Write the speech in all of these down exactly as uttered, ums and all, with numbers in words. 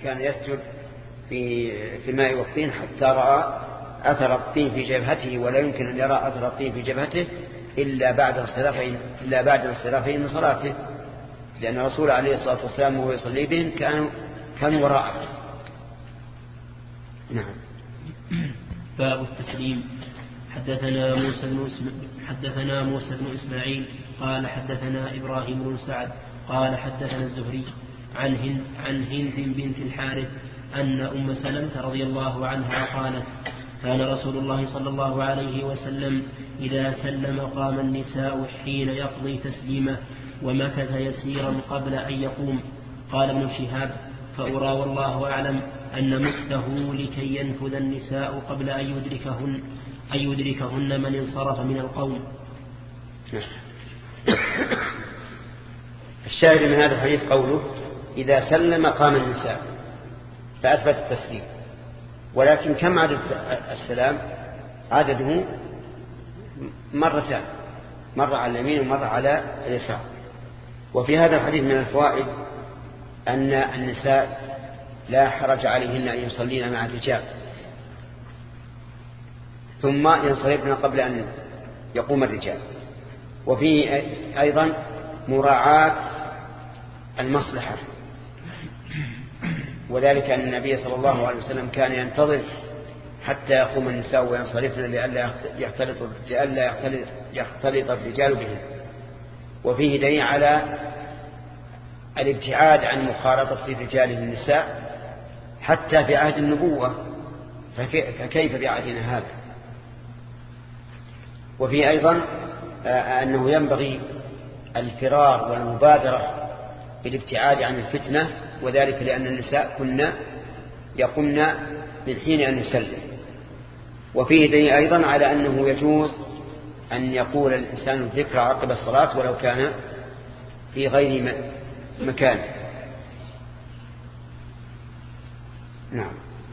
كان يسجد في في الماء والطين حتى رأى أثر الطين في جبهته، ولا يمكن أن يرى أثر الطين في جبهته إلا بعد انصرافه إلا بعد انصرافه من صلاته، لأن الرسول عليه الصلاة والسلام وهو يصلي بهم كانوا كانوا وراءه. نعم. باب التسليم. حدثنا موسى بن حدثنا موسى بن إسماعيل قال حدثنا إبراهيم بن سعد قال حدثنا الزهري عن هند عن هند بنت الحارث أن أم سلمة رضي الله عنها قالت كان رسول الله صلى الله عليه وسلم إذا سلم قام النساء حين يقضي تسليمه ومكث يسيرا قبل أن يقوم. قال ابن شهاب فأرى والله أعلم أن مكثه لكي ينفذ النساء قبل أن يدركهن أن يدركهن من انصرف من القوم. الشاهد من هذا الحديث قوله إذا سلم قام النساء، فأثبت التسليم، ولكن كم عدد السلام؟ عدده مرتان، مرة على اليمين ومرة على اليسار. وفي هذا الحديث من الفوائد أن النساء لا حرج عليهن أن يصلين مع الرجال ثم ينصرفن قبل أن يقوم الرجال. وفيه أيضا مراعاة المصلحة، وذلك أن النبي صلى الله عليه وسلم كان ينتظر حتى يقوم النساء وينصرفن لئلا يختلط لئلا يختلط, يختلط الرجال بهم. وفيه دليل على الابتعاد عن مخالطة الرجال للنساء حتى في عهد النبوة، فكيف بعهدنا هذا؟ وفيه أيضا أنه ينبغي الفرار والمبادرة بالابتعاد عن الفتنة، وذلك لأن النساء كنا يقمن من حين أن يسلم. وفيه دليل أيضا على أنه يجوز أن يقول الإنسان الذكر عقب الصلاة ولو كان في غير مكان. نعم.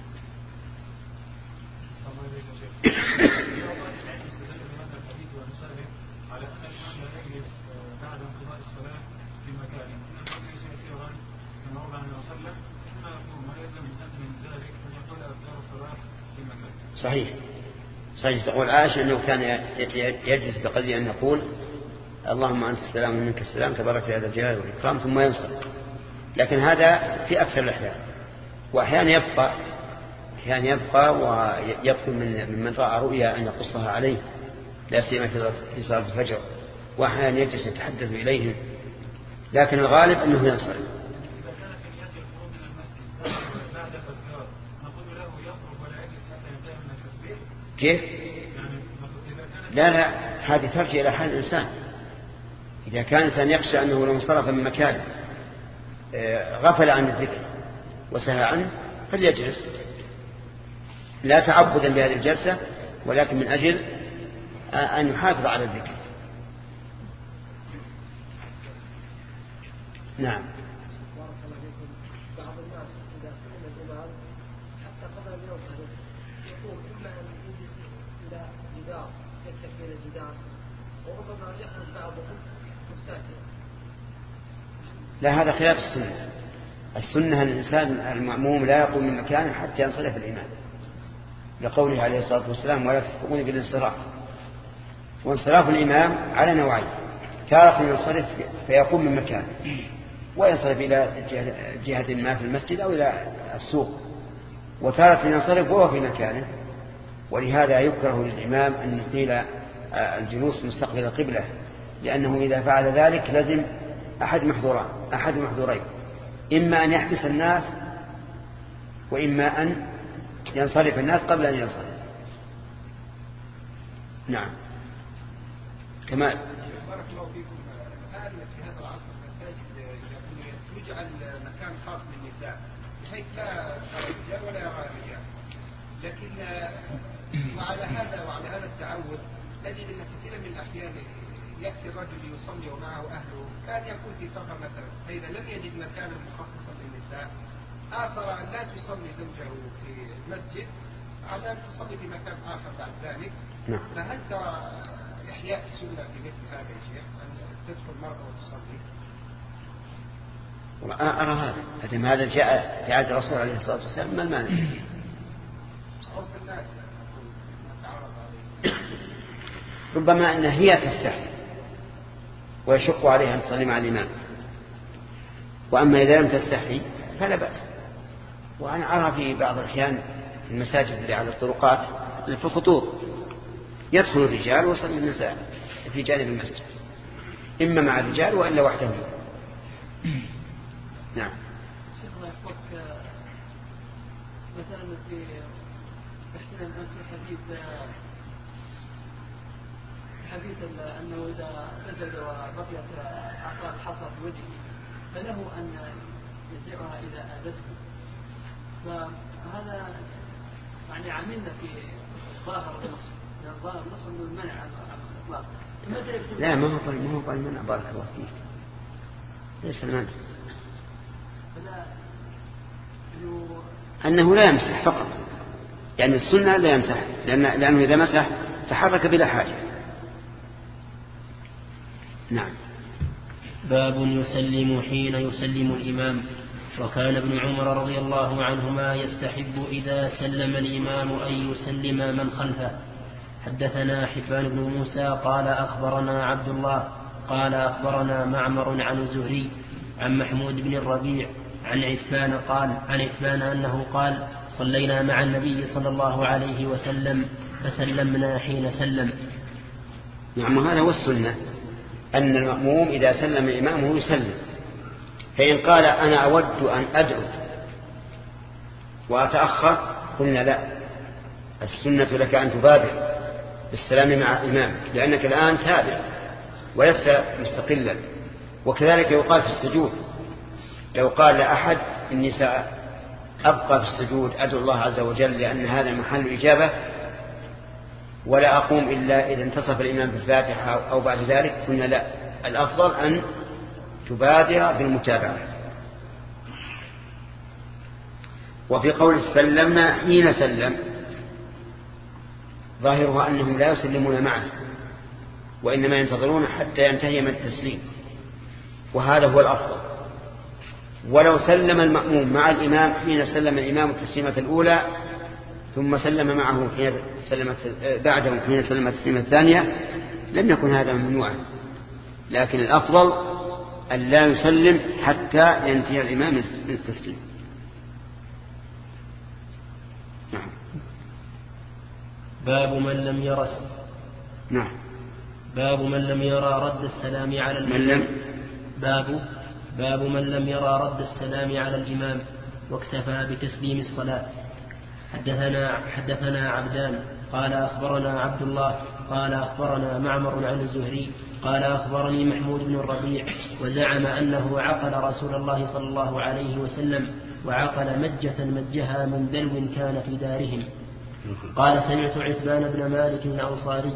صحيح صحيح. تقول عائشة أنه كان يجلس بقدر أن يقول اللهم أنت السلام ومنك السلام تبارك يا ذا الجلال والإكرام ثم ينصرف، لكن هذا في أكثر الأحيان، وأحيانا يبقى أحيانا يبقى ويطلب من من رأى رؤيا أن يقصها عليه، لا سيما في صلاة الفجر، وأحيانا يجلس يتحدث إليهم، لكن الغالب أنه ينصرف. كيف؟ لا لا هذه ترجع إلى حال الإنسان. إذا كان الإنسان يخشى أنه لو انصرف من مكانه غفل عن الذكر وسهى عنه فليجلس، لا تعبدا بهذه الجلسة، ولكن من أجل أن يحافظ على الذكر. نعم. بعض الناس إذا سلم الإمام حتى قبل أن ينصرف يقوم إما أن يجلس إلى جدار يتكي إلى الجدار، وربما يخرج بعضهم مستأجر. لا، هذا خلاف السنة. السنة أن الإنسان المأموم لا يقوم من مكانه حتى ينصرف الإمام، لقوله عليه الصلاة والسلام ولا تسبقون بالانصراف. وانصراف الإمام على نوعين: تارة ينصرف فيقوم من مكانه وينصرف إلى جهة ما في المسجد أو إلى السوق، وتارة ينصرف وهو في مكانه. ولهذا يكره للإمام أن يطيل الجلوس مستقبل القبلة، لأنه إذا فعل ذلك لازم أحد محظورين أحد محظورين إما أن يحبس الناس وإما أن ينصرف الناس قبل أن ينصرف. نعم. كمال. بارك الله فيكم. الآن في هذا العصر المساجد يجعل مكان خاص للنساء بحيث لا رجال ولا رجال، لكن وعلى هذا وعلى هذا التعود نجد أن كثيرا من الأحيان يأتي الرجل يصلي ومعه أهله، كان يكون في سفر مثلا، فإذا لم يجد مكانا مخصصا للنساء آثر أن لا تصلي زوجه في المسجد على أن تصلي في مكان آخر بعد ذلك. نعم. فهل ترى إحياء السنة في مثل هذا يا شيخ أن تدخل مرة وتصلي؟ أرى هذا أدم هذا جاء في عهد الرسول عليه الصلاة والسلام ما المانع؟ ربما أن هي تستحي ويشق عليها أن تصلي مع الإمام، وأما إذا لم تستحي فلا بأس. وأنا أرى في بعض الأحيان في المساجد اللي على الطرقات في الخطوط يدخل الرجال ويصلي النساء في جانب المسجد، إما مع الرجال وإلا وحدهم. نعم. شيخ الله يحفظك، مثلا في احنا الآن في حديث حديث أنه إذا سجد وبقيت أثار الحصى في وجهه فله أن ينزعها إذا آذته، فهذا يعني عملنا في ظاهر النص، يعني ظاهر النص أنه المنع عن الإطلاق. لا ما هو قال ما هو قال المنع، بارك الله فيك، ليس المنع، أنه لا يمسح فقط، يعني السنة لا يمسح، لأن لأنه إذا مسح تحرك بلا حاجة. نعم. باب يسلم حين يسلم الإمام. وكان ابن عمر رضي الله عنهما يستحب إذا سلم الإمام أن يسلم من خلفه. حدثنا حبان بن موسى قال أخبرنا عبد الله قال أخبرنا معمر عن الزهري عن محمود بن الربيع عن عثمان قال عن عثمان أنه قال صلينا مع النبي صلى الله عليه وسلم فسلمنا حين سلم. نعم، هذا هو السنة، أن المأموم إذا سلم إمامه يسلم، فإن قال أنا أود أن أدعو وأتأخر قلنا لا، السنة لك أن تبادر بالسلام مع إمامك لأنك الآن تابع ولست مستقلا. وكذلك يقال في السجود، لو قال لأحد إني سأبقى في السجود أدعو الله عز وجل لأن هذا محل إجابة ولا أقوم إلا إذا انتصف الإمام بالفاتحة أو بعد ذلك، قلنا لا، الأفضل أن تبادر بالمتابعة. وفي قول سلمنا حين سلم ظاهرها أنهم لا يسلمون معه وإنما ينتظرون حتى ينتهي من التسليم، وهذا هو الأفضل. ولو سلم المأموم مع الإمام حين سلم الإمام التسليمة الأولى ثم سلم معه حين سلمت بعده حين سلم التسليمة الثانية لم يكن هذا ممنوعا، لكن الأفضل أن لا يسلم حتى ينتهي الإمام من التسليم. نعم. باب من لم يرى نعم باب من لم يرى رد السلام على من لم باب باب من لم يرى رد السلام على الإمام واكتفى بتسليم الصلاة. حدثنا حدثنا عبدان قال أخبرنا عبد الله قال أخبرنا معمر عن الزهري قال أخبرني محمود بن الربيع وزعم أنه عقل رسول الله صلى الله عليه وسلم وعقل مجة مجها من دلو كان في دارهم. قال سمعت عثمان بن مالك الأنصاري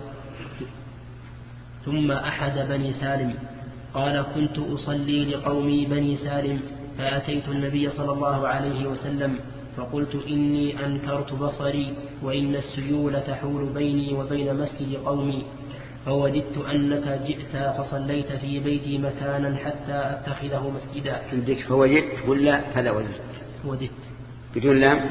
ثم أحد بني سالم قال كنت أصلي لقومي بني سالم فأتيت النبي صلى الله عليه وسلم فقلت إني أنكرت بصري وإن السيول تحول بيني وبين مسجد قومي فوددت أنك جئت فصليت في بيتي مكانا حتى أتخذه مسجدا. عندك فوجدت ولا فلا وجدت؟ فوددت بدون لام.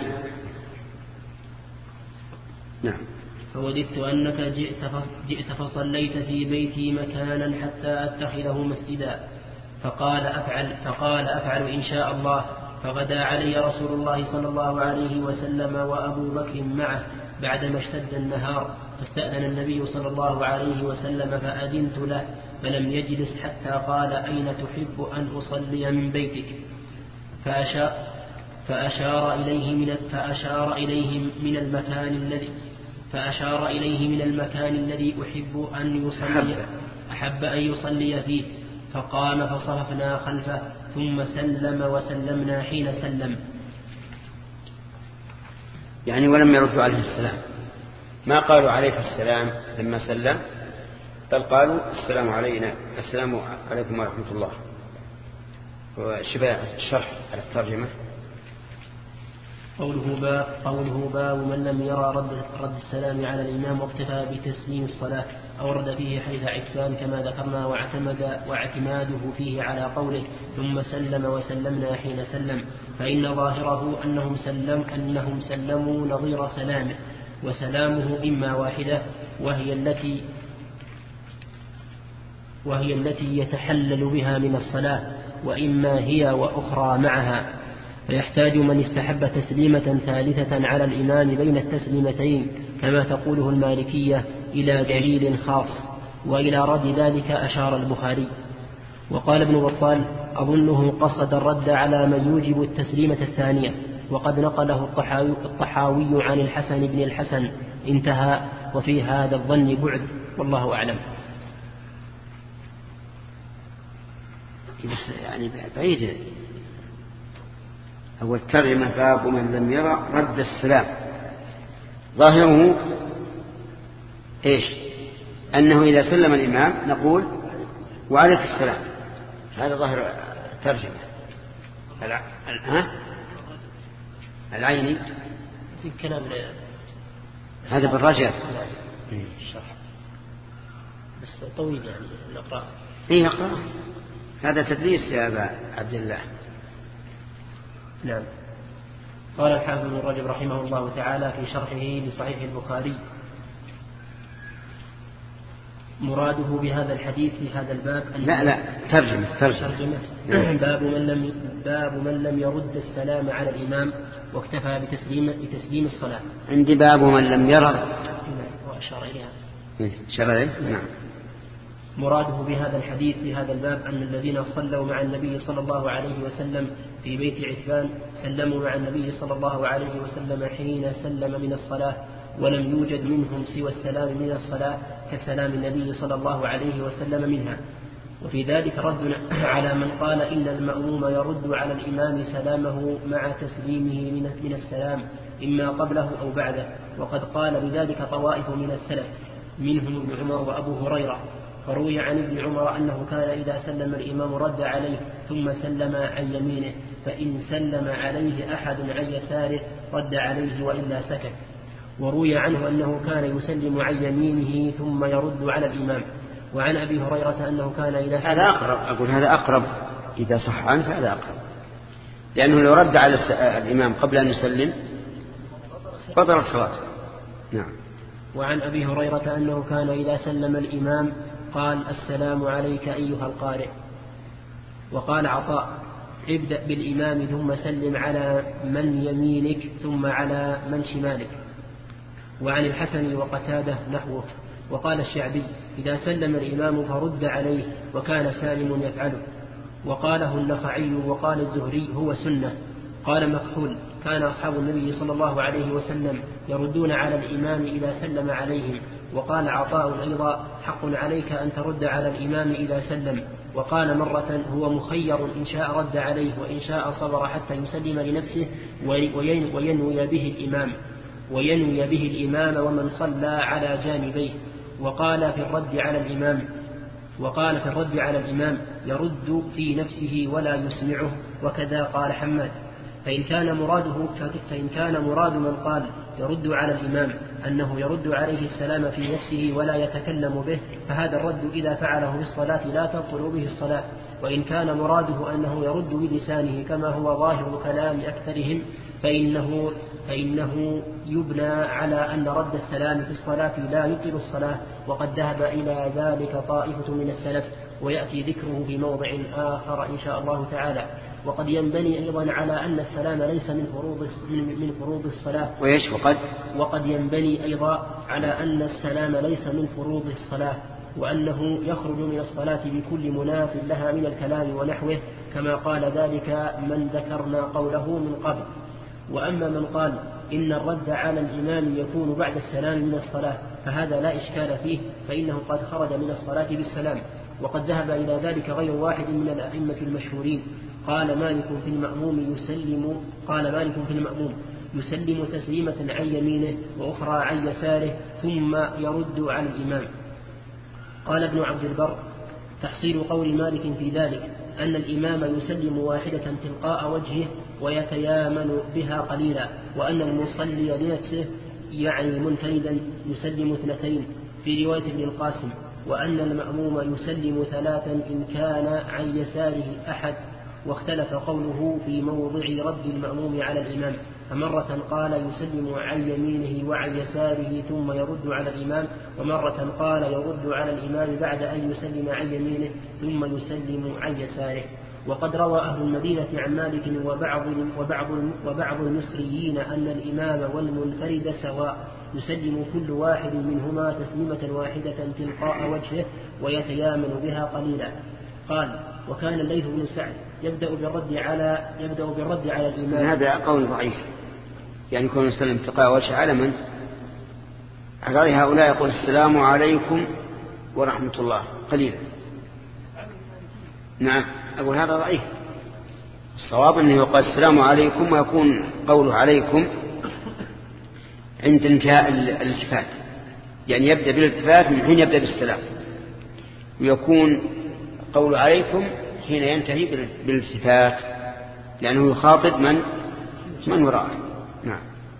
نعم. فوددت أنك جئت جئت فصليت في بيتي مكانا حتى أتخذه مسجدا. فقال أفعل فقال أفعل إن شاء الله. فغدا علي رسول الله صلى الله عليه وسلم وأبو بكر معه بعدما اشتد النهار فاستأذن النبي صلى الله عليه وسلم فأذنت له فلم يجلس حتى قال أين تحب أن أصلي من بيتك؟ فأشار, فأشار إليه من فأشار إليه من المكان الذي فأشار إليه من المكان الذي أحب أن يصلي أحب أن يصلي فيه فقام فصرفنا خلفه ثم سلم وسلمنا حين سلم. يعني ولم يردوا عليه السلام، ما قالوا عليك السلام لما سلم، بل قالوا السلام علينا السلام عليكم ورحمة الله. وشبه الشرح على الترجمة قوله باب, قوله باب من لم يرى رد, رد السلام على الإمام واكتفى بتسليم الصلاة أورد فيه حيث عتبان كما ذكرنا واعتمد واعتماده فيه على قوله ثم سلم وسلمنا حين سلم فإن ظاهره أنهم, سلم أنهم سلموا نظير سلامه وسلامه إما واحدة وهي التي وهي التي يتحلل بها من الصلاة وإما هي وأخرى معها فيحتاج من استحب تسليمة ثالثة على الإمام بين التسليمتين كما تقوله المالكية إلى دليل خاص وإلى رد ذلك أشار البخاري. وقال ابن بطال أظنه قصد الرد على من يوجب التسليمة الثانية وقد نقله الطحاوي عن الحسن بن الحسن انتهى وفي هذا الظن بعد والله أعلم. يعني بعيد أول ترجمة باب من لم يرى رد السلام ظاهره إيش أنه إذا سلم الإمام نقول وعليك السلام هذا ظاهر ترجمة الع... ها؟ العيني في كلام هذا بالرجل الشرح بس طويل يعني نقرأ إيه نقرأ هذا تدريس يا أبا عبد الله. نعم. قال الحافظ ابن رجب رحمه الله تعالى في شرحه لصحيح البخاري مراده بهذا الحديث في هذا الباب لا لا ترجمة ترجمة, ترجمة. باب من لم باب من لم يرد السلام على الإمام واكتفى بتسليم بتسليم الصلاة. عندي باب من لم يرى وأشار إليها أشار إليها نعم. مراده بهذا الحديث في هذا الباب أن الذين صلوا مع النبي صلى الله عليه وسلم في بيت عتبان سلموا مع النبي صلى الله عليه وسلم حين سلم من الصلاة ولم يوجد منهم سوى السلام من الصلاة كسلام النبي صلى الله عليه وسلم منها. وفي ذلك رد على من قال إن المأموم يرد على الإمام سلامه مع تسليمه من السلام إما قبله أو بعده وقد قال بذلك طوائف من السلف منهم ابن عمر وأبو هريرة. فروي عن ابن عمر أنه كان إذا سلم الإمام رد عليه ثم سلم عن يمينه فإن سلم عليه أحد عن يساره رد عليه وإلا سكت. وروي عنه أنه كان يسلم عن يمينه ثم يرد على الإمام. وعن أبي هريرة أنه كان إذا هذا أقرب أقول هذا أقرب إذا صح عنه فهذا أقرب لأنه لو رد على الإمام قبل أن يسلم بطل الصلاة. نعم. وعن أبي هريرة أنه كان إذا سلم الإمام قال السلام عليك أيها القارئ. وقال عطاء ابدأ بالإمام ثم سلم على من يمينك ثم على من شمالك. وعن الحسن وقتاده نحوه. وقال الشعبي إذا سلم الإمام فرد عليه وكان سالم يفعله. وقاله النخعي وقال الزهري هو سنة. قال مكحول كان أصحاب النبي صلى الله عليه وسلم يردون على الإمام إذا سلم عليهم. وقال عطاء أيضا حق عليك أن ترد على الإمام إذا سلم. وقال مرة هو مخير إن شاء رد عليه وإن شاء صبر حتى يسلم لنفسه وينوي به الإمام وينوي به الإمام ومن صلى على جانبيه. وقال في الرد على الإمام وقال في الرد على الإمام يرد في نفسه ولا يسمعه. وكذا قال حماد. فإن كان مراده فإن كان مراد من قال يرد على الإمام أنه يرد عليه السلام في نفسه ولا يتكلم به فهذا الرد إذا فعله بالصلاة لا تبطل به الصلاة. وإن كان مراده أنه يرد بلسانه كما هو ظاهر كلام أكثرهم فإنه, فإنه يبنى على أن رد السلام في الصلاة لا يبطل الصلاة. وقد ذهب إلى ذلك طائفة من السلف ويأتي ذكره في موضع آخر إن شاء الله تعالى. وقد ينبني أيضا على أن السلام ليس من فروض من فروض الصلاة. ويش وقد وقد ينبني أيضا على أن السلام ليس من فروض الصلاة وأنه يخرج من الصلاة بكل مناف لها من الكلام ونحوه كما قال ذلك من ذكرنا قوله من قبل. وأما من قال إن الرد على الإمام يكون بعد السلام من الصلاة فهذا لا إشكال فيه فإنه قد خرج من الصلاة بالسلام. وقد ذهب إلى ذلك غير واحد من الأئمة المشهورين. قال مالك في المأموم يسلم قال مالك في المأموم يسلم تسليمة عن يمينه وأخرى عن يساره ثم يرد على الإمام. قال ابن عبد البر تحصيل قول مالك في ذلك أن الإمام يسلم واحدة تلقاء وجهه ويتيامن بها قليلا، وأن المصلي لنفسه يعني منفردا يسلم اثنتين في رواية ابن القاسم، وأن المأموم يسلم ثلاثا إن كان عن يساره أحد. واختلف قوله في موضع رد المأموم على الإمام، فمرة قال يسلم عن يمينه وعن يساره ثم يرد على الإمام، ومرة قال يرد على الإمام بعد أن يسلم عن يمينه ثم يسلم عن يساره. وقد روى أهل المدينة عن مالك وبعض, وبعض, وبعض المصريين أن الإمام والمنفرد سواء، يسلم كل واحد منهما تسليمة واحدة تلقاء وجهه ويتيامن بها قليلا. قال وكان الليث بن سعد يبدأ بالرد على يبدأ بالرد على الإمام. هذا قول ضعيف، يعني يكون يسلم تلقاء وجهه على من؟ على هؤلاء يقول السلام عليكم ورحمة الله قليلا. نعم أقول هذا ضعيف. الصواب أنه يقول السلام عليكم ويكون قوله عليكم عند انتهاء الالتفات، يعني يبدأ بالالتفات من حين يبدأ بالسلام، ويكون قول عليكم حين ينتهي بالالتفات، لأنه يخاطب من من وراءه. نعم.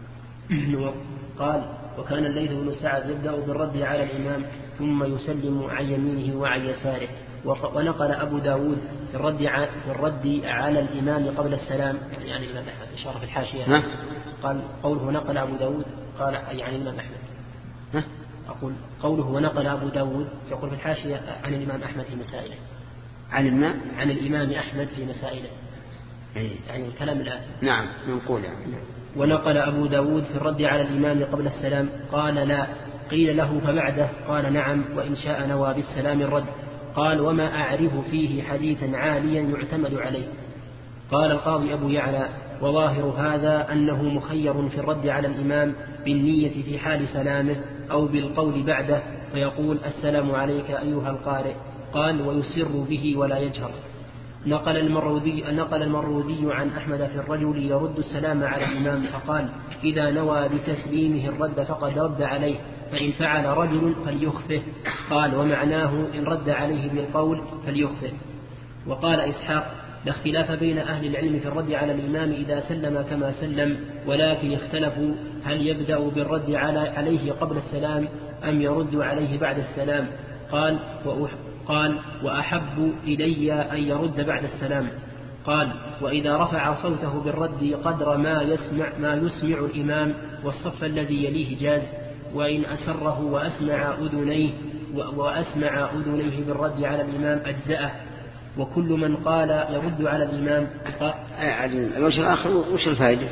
قال وكان الليث بن سعد يبدأ بالرد على الإمام ثم يسلم عن يمينه وعن يساره. ونقل أبو داود في الرد, في الرد على الإمام قبل السلام، يعني الإمام أحمد إشارة في الحاشية. قال قوله نقل أبو داود قال يعني الإمام أحمد. ها؟ أقول قوله ونقل أبو داود يقول في الحاشية عن الإمام أحمد في مسائله. عن الماء عن الإمام أحمد في مسائله. أي. يعني الكلام الآن. نعم نقول يعني. ونقل أبو داود في الرد على الإمام قبل السلام قال لا، قيل له فبعده قال نعم وإن شاء نوى بالسلام الرد. قال وما أعرف فيه حديثا عاليا يعتمد عليه. قال القاضي أبو يعلى وظاهر هذا أنه مخير في الرد على الإمام بالنية في حال سلامه أو بالقول بعده، فيقول السلام عليك أيها القارئ. قال ويسر به ولا يجهر. نقل المرودي, نقل المرودي عن أحمد في الرجل يرد السلام على الإمام فقال إذا نوى بتسليمه الرد فقد رد عليه، فإن فعل رجل فليخفه. قال ومعناه إن رد عليه بالقول فليخفه. وقال إسحاق لا اختلاف بين أهل العلم في الرد على الإمام إذا سلم كما سلم، ولكن اختلفوا هل يبدأ بالرد عليه قبل السلام أم يرد عليه بعد السلام. قال قال وأحب إلي أن يرد بعد السلام. قال وإذا رفع صوته بالرد قدر ما يسمع ما يسمع الإمام والصف الذي يليه جاز، وإن أسره وأسمع أذنيه وأسمع أذنيه بالرد على الإمام أجزأه. وكل من قال يرد على الإمام الوجه الآخر وش الفائدة؟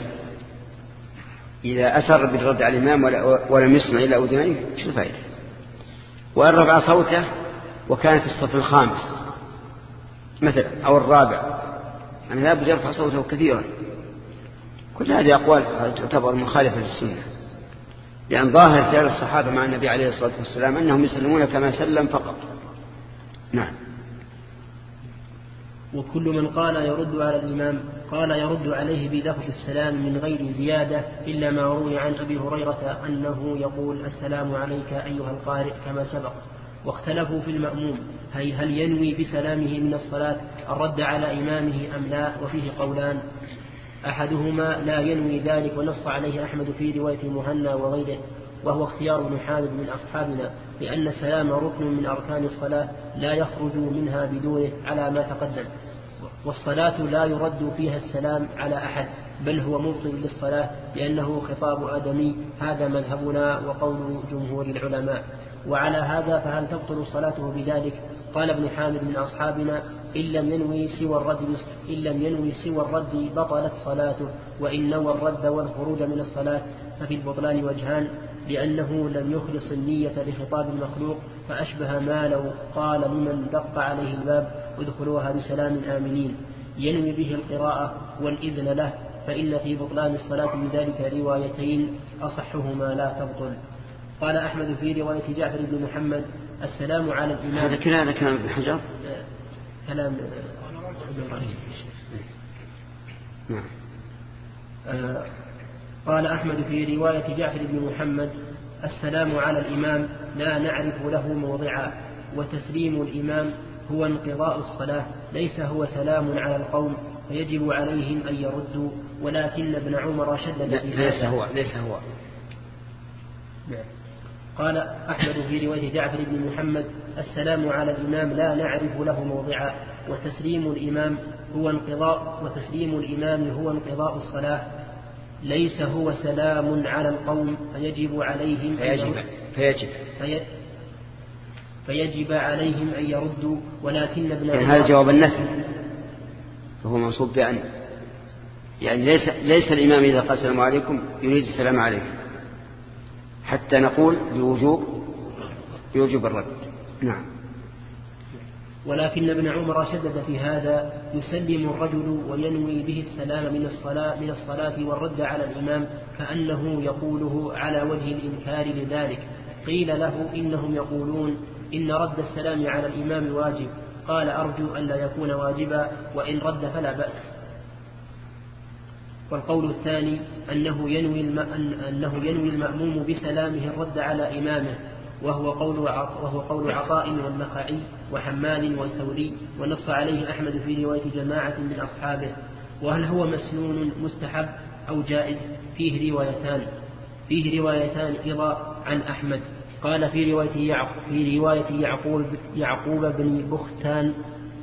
إذا أسر بالرد على الإمام ولم يسمع إلا أذنيه وش الفائدة؟ وإن رفع صوته وكان في الصف الخامس مثلا أو الرابع أنا لا بد يرفع صوته كثيرا. كل هذه أقوال تعتبر مخالفة للسنة، لأن ظاهر فعل الصحابة مع النبي عليه الصلاة والسلام أنهم يسلمون كما سلم فقط. نعم. وكل من قال يرد على الإمام قال يرد عليه بلفظ السلام من غير زيادة إلا ما روي عن أبي هريرة أنه يقول السلام عليك أيها القارئ كما سبق. واختلفوا في المأموم هي هل ينوي بسلامه من الصلاة الرد على إمامه أم لا، وفيه قولان. أحدهما لا ينوي ذلك ونص عليه أحمد في رواية مهنا وغيره، وهو اختيار ابن حامد من أصحابنا، لأن السلام ركن من أركان الصلاة لا يخرج منها بدونه على ما تقدم، والصلاة لا يرد فيها السلام على أحد بل هو مبطل للصلاة لأنه خطاب آدمي. هذا مذهبنا وقول جمهور العلماء. وعلى هذا فهل تبطل صلاته بذلك؟ قال ابن حامد من أصحابنا إن لم ينوي سوى الرد إن لم ينوي سوى الرد بطلت صلاته، وإن نوى الرد والخروج من الصلاة ففي البطلان وجهان، لأنه لم يخلص النية لخطاب المخلوق، فأشبه ما لو قال لمن دق عليه الباب ادخلوها بسلام آمنين ينوي به القراءة والإذن له، فإن في بطلان الصلاة بذلك روايتين أصحهما لا تبطل. قال أحمد في رواية جعفر بن محمد السلام على الإمام. هذا كلام هذا كلام ابن حجر كلام نعم. آه قال أحمد في رواية جعفر بن محمد السلام على الإمام لا نعرف له موضعا، وتسليم الإمام هو انقضاء الصلاة ليس هو سلام على القوم، فيجب عليهم أن يردوا، ولكن ابن عمر شدد في هذا. ليس هو ليس هو نعم. قال أحمد في رواية جعفر بن محمد: السلام على الإمام لا نعرف له موضعا، وتسليم الإمام هو انقضاء وتسليم الإمام هو انقضاء الصلاة، ليس هو سلام على القوم، فيجب عليهم فيجب فيجب في فيجب عليهم أن يردوا، ولكن ابن يعني هذا جواب النفي، فهو منصوب بأن، يعني ليس ليس الإمام إذا قال السلام عليكم يريد السلام عليكم، حتى نقول بوجوب بوجوب الرد. نعم. ولكن ابن عمر شدد في هذا: يسلم الرجل وينوي به السلام من الصلاة من الصلاة والرد على الإمام، كأنه يقوله على وجه الإنكار لذلك. قيل له: إنهم يقولون إن رد السلام على الإمام واجب. قال: أرجو أن لا يكون واجبا، وإن رد فلا بأس. والقول الثاني أنه ينوي, الم... أنه ينوي المأموم بسلامه الرد على إمامه، وهو قول وهو قول عطاء والنخعي وحمال والثوري، ونص عليه أحمد في رواية جماعة من أصحابه. وهل هو مسنون مستحب أو جائز؟ فيه روايتان فيه روايتان أيضا عن أحمد. قال في رواية يعقوب, في رواية يعقوب, يعقوب بن بختان: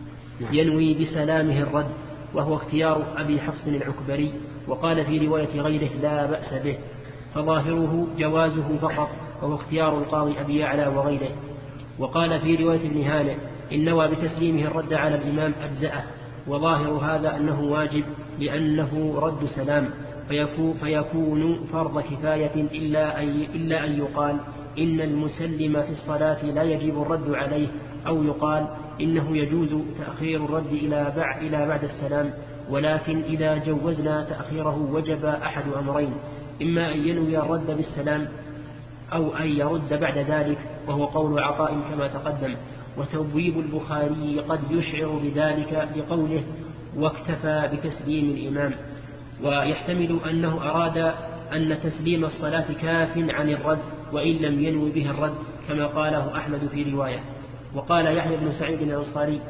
ينوي بسلامه الرد، وهو اختيار أبي حفص العكبري. وقال في رواية غيره: لا بأس به، فظاهره جوازه فقط، وهو اختيار القاضي أبي يعلى وغيره. وقال في رواية ابن هانئ: إن نوى بتسليمه الرد على الإمام أجزأه، وظاهر هذا أنه واجب لأنه رد سلام، فيكون فرض كفاية إلا أن, إلا أن يقال إن المسلم في الصلاة لا يجب الرد عليه، أو يقال إنه يجوز تأخير الرد إلى بعد, إلى بعد السلام. ولكن إذا جوزنا تأخيره وجب أحد أمرين: إما أن ينوي الرد بالسلام، أو أن يرد بعد ذلك، وهو قول عطاء كما تقدم. وتبويب البخاري قد يشعر بذلك بقوله: واكتفى بتسليم الإمام، ويحتمل أنه أراد أن تسليم الصلاة كاف عن الرد، وإن لم ينوي به الرد، كما قاله أحمد في رواية. وقال يحيى بن سعيد الأنصاري: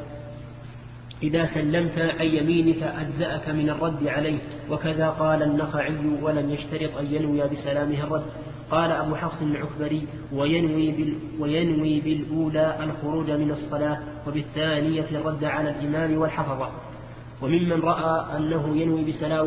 إذا سلمت عن يمينك أجزأك من الرد عليه. وكذا قال النخعي: ولم يشترط أن ينوي بسلامه الرد. قال أبو حفص العكبري: وينوي, بال وينوي بالأولى الخروج من الصلاة، وبالثانية الرد على الإمام والحفظة. وممن رأى أنه ينوي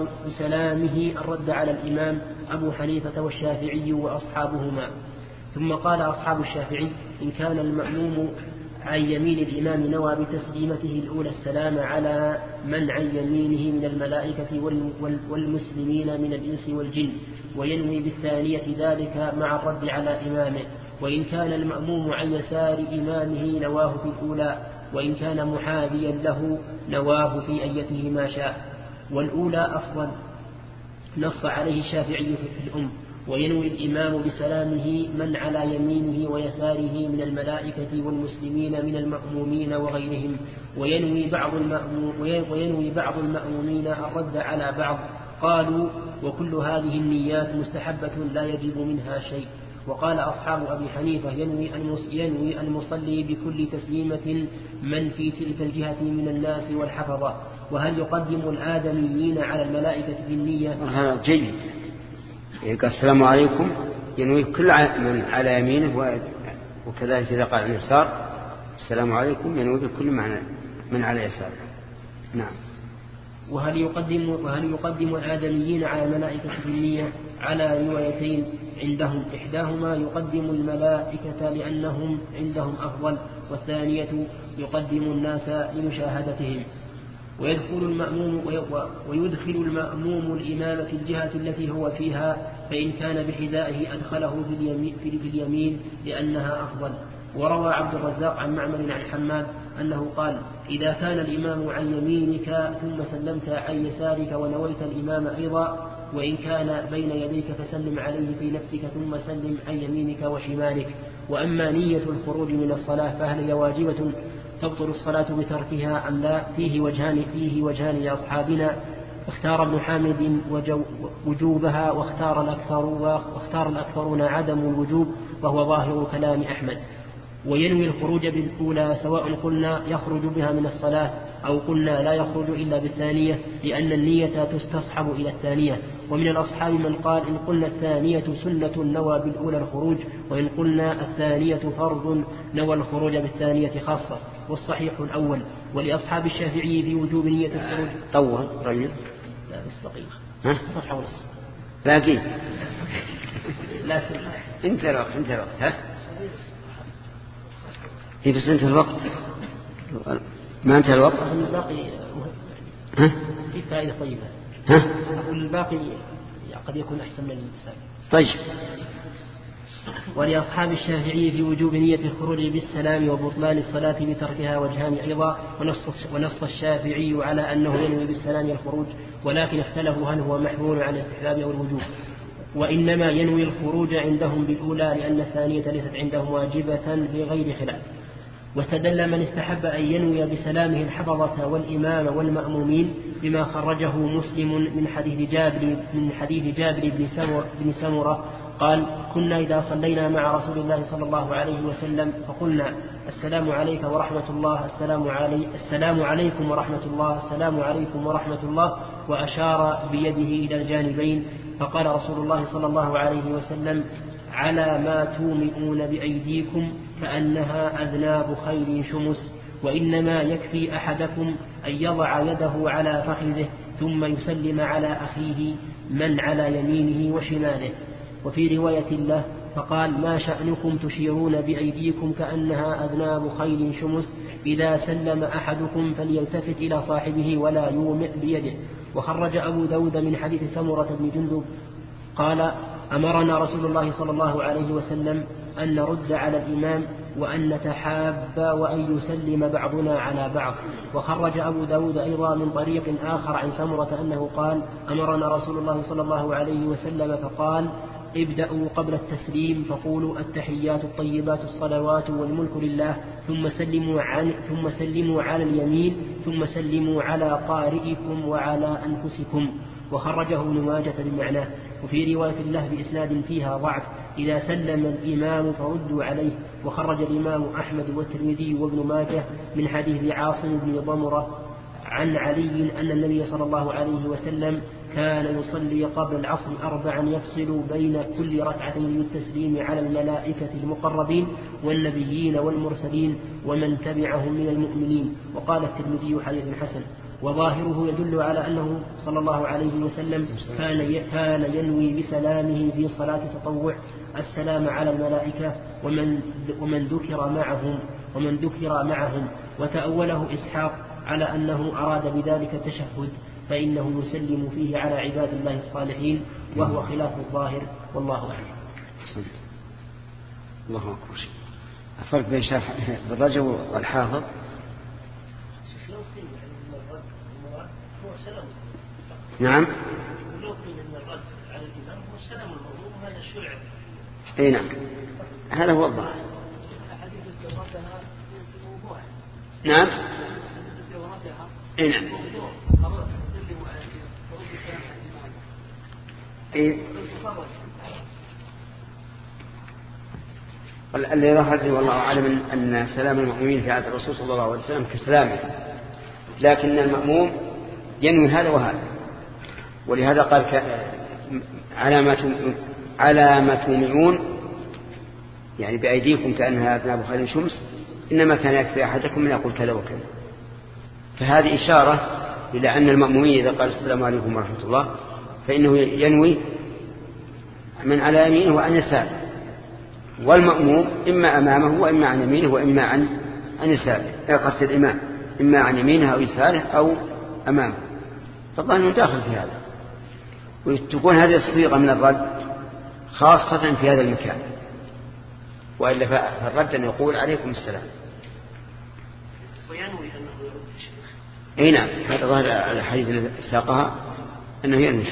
بسلامه الرد على الإمام أبو حنيفة والشافعي وأصحابهما. ثم قال أصحاب الشافعي: إن كان المأموم عن يمين الإمام نوى بتسليمته الأولى السلام على من عن يمينه من الملائكة والمسلمين من الإنس والجن، وينوي بالثانية ذلك مع الرد على إمامه. وإن كان المأموم عن يسار إمامه نواه في الأولى، وإن كان محاذيا له نواه في أيته ما شاء، والأولى أفضل. نص عليه الشافعي في الأم: وينوي الإمام بسلامه من على يمينه ويساره من الملائكة والمسلمين من المأمومين وغيرهم، وينوي بعض المأموم وينوي بعض المأمومين الرد على بعض. قالوا: وكل هذه النيات مستحبة لا يجب منها شيء. وقال أصحاب أبي حنيفة: ينوي المصلي بكل تسليمة من في تلك الجهة من الناس والحفظة. وهل يقدم الآدميين على الملائكة بالنية؟ هذا جيد. قال السلام عليكم ينوي كل من على يمينه، وكذلك إذا قال عن اليسار السلام عليكم ينوي كل من على يساره. نعم. وهل يقدم وهل يقدم الآدميين على الملائكة بالنية؟ على روايتين عندهم: إحداهما يقدم الملائكة لأنهم عندهم أفضل، والثانية يقدم الناس لمشاهدتهم. ويدخل المأموم ويدخل المأموم الإمام في الجهة التي هو فيها، فإن كان بحذائه أدخله في اليمين, في اليمين لأنها أفضل. وروى عبد الرزاق عن معمر عن حماد أنه قال: إذا كان الإمام عن يمينك ثم سلمت عن يسارك ونويت الإمام أيضا، وإن كان بين يديك فسلم عليه في نفسك ثم سلم عن يمينك وشمالك. وأما نية الخروج من الصلاة فهل هي واجبة تبطل الصلاة بتركها أم لا؟ فيه وجهان فيه وجهان لأصحابنا. اختار ابن حامد وجوبها، واختار الأكثر واختار الأكثرون عدم الوجوب، وهو ظاهر كلام أحمد. وينوي الخروج بالأولى سواء قلنا يخرج بها من الصلاة أو قلنا لا يخرج إلا بالثانية، لأن النية تستصحب إلى الثانية. ومن الأصحاب من قال إن قلنا الثانية سنة نوى بالأولى الخروج، وإن قلنا الثانية فرض نوى الخروج بالثانية خاصة، والصحيح الأول. ولأصحاب الشافعي في وجوب نية الخروج. طول رجل لا بس دقيقة ها صفحة ونص باقي لا انت الوقت انت الوقت ها هي بس انت الوقت ما انت الوقت الباقي ها في فائدة طيبة ها أقول الباقي قد يكون أحسن من الإنسان. طيب. ولأصحاب الشافعي في وجوب نية الخروج بالسلام وبطلان الصلاة بتركها وجهان أيضا، ونص الشافعي على أنه ينوي بالسلام الخروج، ولكن اختلفوا هل هو محمول على الاستحباب أو الوجوب، وإنما ينوي الخروج عندهم بالأولى لأن الثانية ليست عندهم واجبة في غير خلاف. واستدل من استحب أن ينوي بسلامه الحفظة والإمام والمأمومين بما خرجه مسلم من حديث جابر من حديث جابر بن سمرة قال كنا إذا صلينا مع رسول الله صلى الله عليه وسلم فقلنا السلام عليك ورحمة الله السلام, علي السلام عليكم ورحمة الله السلام عليكم ورحمة الله، وأشار بيده إلى الجانبين، فقال رسول الله صلى الله عليه وسلم على ما تومئون بأيديكم كأنها أذناب خيل شمس، وإنما يكفي أحدكم أن يضع يده على فخذه ثم يسلم على أخيه من على يمينه وشماله. وفي رواية له فقال ما شأنكم تشيرون بأيديكم كأنها أذناب خيل شمس، إذا سلم أحدكم فليلتفت إلى صاحبه ولا يومئ بيده. وخرج أبو داود من حديث سمرة بن جندب قال أمرنا رسول الله صلى الله عليه وسلم أن نرد على الإمام وأن نتحاب وأن يسلم بعضنا على بعض. وخرج أبو داود أيضا من طريق آخر عن سمرة أنه قال أمرنا رسول الله صلى الله عليه وسلم فقال ابدأوا قبل التسليم فقولوا التحيات الطيبات الصلوات والملك لله ثم سلموا, عن ثم سلموا على اليمين ثم سلموا على قارئكم وعلى أنفسكم. وخرجه ابن ماجة بمعناه. وفي رواية الله بإسناد فيها ضعف إذا سلم الإمام فردوا عليه. وخرج الإمام أحمد والترمذي وابن ماجه من حديث عاصم بن ضمرة عن علي أن النبي صلى الله عليه وسلم كان يصلي قبل العصر أربعا يفصل بين كل ركعتين بالتسليم على الملائكة المقربين والنبيين والمرسلين ومن تبعهم من المؤمنين. وقال الترمذي حديث حسن. وظاهره يدل على أنه صلى الله عليه وسلم كان ينوي بسلامه في صلاة التطوع السلام على الملائكة ومن, ومن ذكر معهم ومن ذكر معهم وتأوله إسحاق على أنه أراد بذلك التشهد، فإنه يسلم فيه على عباد الله الصالحين وهو خلاف الظاهر والله أعلم. الله أكبر. الفرق بين شرح الرجل والحافظ نعم اي نعم هذا هو الظاهر. نعم اي نعم إيه؟ الذي ظهر والله أعلم أن سلام المأمومين في عهد الرسول صلى الله عليه وسلم كسلامه، لكن المأموم ينوي هذا وهذا، ولهذا قال على ما تومئون يعني بأيديكم كأنها أذناب خيل شمس، إنما كان يكفي أحدكم من يقول كذا وكذا. فهذه إشارة إلى أن المأمومين إذا قال السلام عليكم ورحمة الله فإنه ينوي من على يمينه وعن يساره، والمأموم إما أمامه وإما عن يمينه وإما عن عن يساره، قصد الإمام إما عن يمينه أو يساره أو أمامه، فالظاهر داخل في هذا. وتكون هذه الصيغة من الرد خاصة في هذا المكان، وإلا فالرد أن يقول عليكم السلام وينوي أنه يرد الشيخ. أي نعم هذا ظاهر الحديث الذي ساقها أنه ينوي.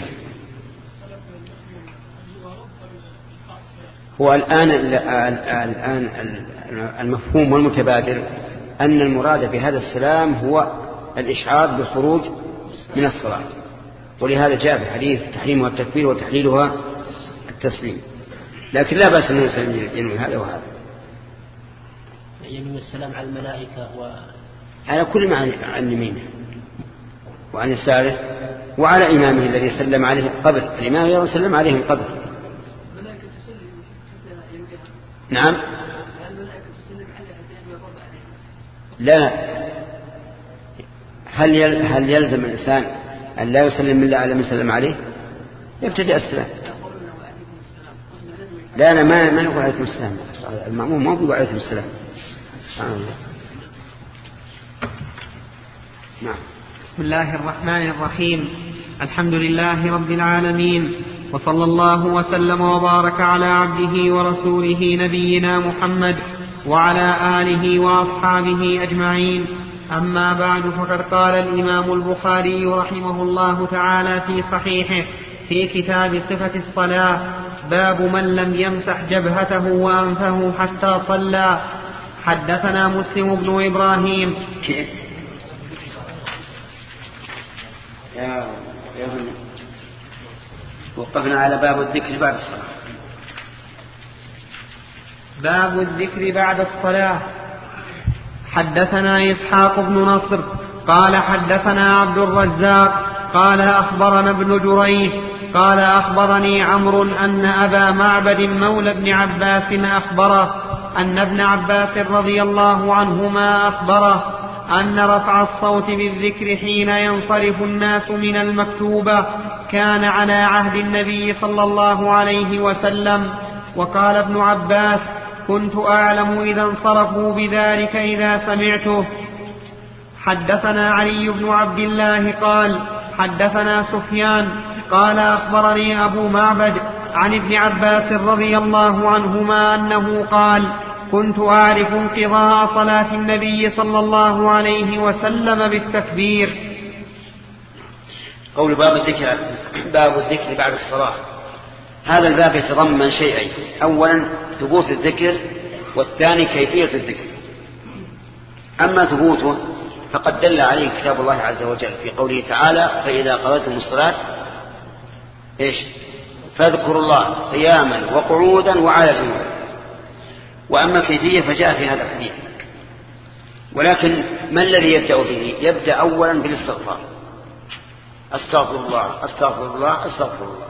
هو الآن الآن المفهوم والمتبادر أن المراد بهذا السلام هو الإشعار بالخروج من الصلاة، ولهذا جاء في حديث تحريمها التكبير وتحليلها التسليم، لكن لا بأس أنه ينوي هذا وهذا. يمين السلام على الملائكة و... على كل ما عن يمينه وعن يساره وعلى إمامه الذي سلم عليه قبل. الإمام الذي سلم عليه قبل. نعم. لا. هل هل يلزم الإنسان أن لا يسلم إلا على من سلم عليه؟ يبتدئ السلام. لا أنا ما ما نقول عليكم السلام. المأموم ما يقول عليكم السلام. سبحان الله. نعم. بسم الله الرحمن الرحيم. الحمد لله رب العالمين، وصلى الله وسلم وبارك على عبده ورسوله نبينا محمد وعلى آله وأصحابه أجمعين. أما بعد، فقد قال الإمام البخاري رحمه الله تعالى في صحيحه في كتاب صفة الصلاة: باب من لم يمسح جبهته وأنفه حتى صلى. حدثنا مسلم بن إبراهيم. يا وقفنا على باب الذكر بعد الصلاة. باب الذكر بعد الصلاة. حدثنا إسحاق بن نصر قال حدثنا عبد الرزاق قال أخبرنا ابن جريج قال أخبرني عمرو أن أبا معبد مولى ابن عباس أخبره أن ابن عباس رضي الله عنهما أخبره أن رفع الصوت بالذكر حين ينصرف الناس من المكتوبة كان على عهد النبي صلى الله عليه وسلم. وقال ابن عباس: كنت أعلم إذا انصرفوا بذلك إذا سمعته. حدثنا علي بن عبد الله قال حدثنا سفيان قال أخبرني أبو معبد عن ابن عباس رضي الله عنهما أنه قال: كنت أعرف انقضاء صلاة النبي صلى الله عليه وسلم بالتكبير. قول باب الذكر باب الذكر بعد الصلاة. هذا الباب يتضمن شيئين: أولا ثبوت الذكر، والثاني كيفية الذكر. أما ثبوته فقد دل عليه كتاب الله عز وجل في قوله تعالى: فإذا قضيتم الصلاة إيش فاذكروا الله قياما وقعودا وعلى جنوب. وأما كيفية فجاء في هذا الحديث. ولكن ما الذي يبدأ به؟ يبدأ أولا بالاستغفار: أستغفر الله أستغفر الله أستغفر الله.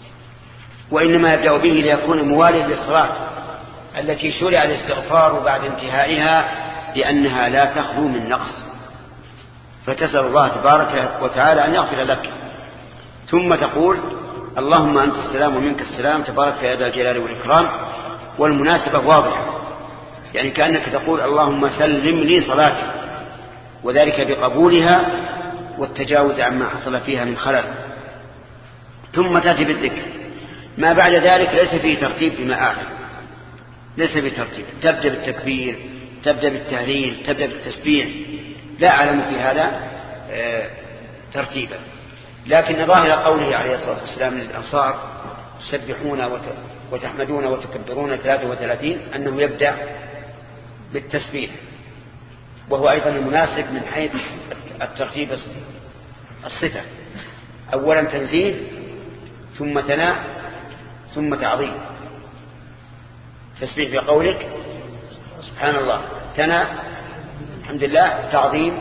وإنما يبدأ به ليكون مواليا للصلاة التي شرع الاستغفار بعد انتهائها، لأنها لا تخلو من نقص، فتسأل الله تبارك وتعالى أن يغفر لك، ثم تقول: اللهم أنت السلام ومنك السلام تبارك يا ذا الجلال والإكرام. والمناسبة واضحة، يعني كأنك تقول: اللهم سلم لي صلاتي، وذلك بقبولها والتجاوز عما حصل فيها من خلل. ثم تأتي بالذكر. ما بعد ذلك ليس فيه ترتيب بما أعلم، ليس فيه ترتيب. تبدأ بالتكبير، تبدأ بالتهليل، تبدأ بالتسبيح، لا أعلم في هذا آه ترتيبا. لكن ظاهر قوله عليه الصلاة والسلام للأنصار: تسبحون وتحمدون وتكبرون ثلاثة وثلاثين، أنه يبدأ بالتسبيح، وهو أيضا المناسب من حيث الترتيب الصفة: أولا تنزيه، ثم ثناء، ثم تعظيم. تسبيح بقولك سبحان الله، ثناء الحمد لله، تعظيم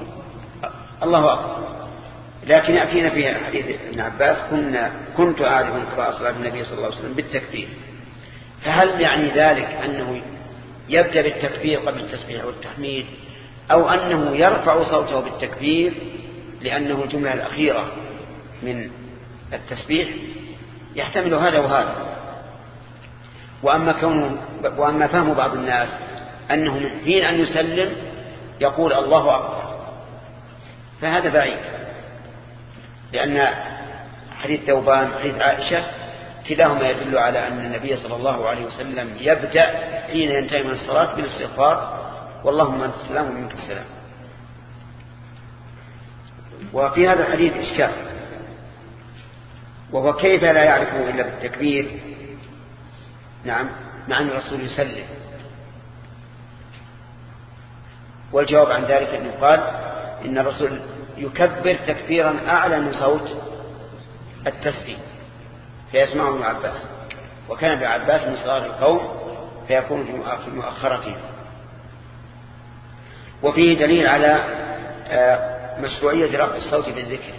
الله أكبر. لكن يأتينا في حديث ابن عباس: كنا كنت أعرف انقضاء صلاة النبي صلى الله عليه وسلم بالتكبير. فهل يعني ذلك أنه يبدأ بالتكبير قبل التسبيح والتحميد، أو أنه يرفع صوته بالتكبير لأنه الجملة الأخيرة من التسبيح؟ يحتمل هذا وهذا. وأما, كونه وأما فهم بعض الناس أنه من حين أن يسلم يقول الله أكبر، فهذا بعيد، لأن حديث ثوبان حديث عائشة كلاهما يدل على أن النبي صلى الله عليه وسلم يبدأ حين ينتهي من الصلاة بالاستغفار: واللهم أنت السلام ومنك السلام. وفي هذا الحديث إشكال، وهو كيف لا يعرفه إلا بالتكبير؟ نعم، مع أن الرسول يسلم. والجواب عن ذلك أنه قال إن الرسول يكبر تكبيرا أعلى من صوت التسبيح فيسمعه ابن عباس، وكان ابن عباس من صغار القوم فيكون في مؤخرته. وفيه دليل على مشروعية رفع الصوت بالذكر،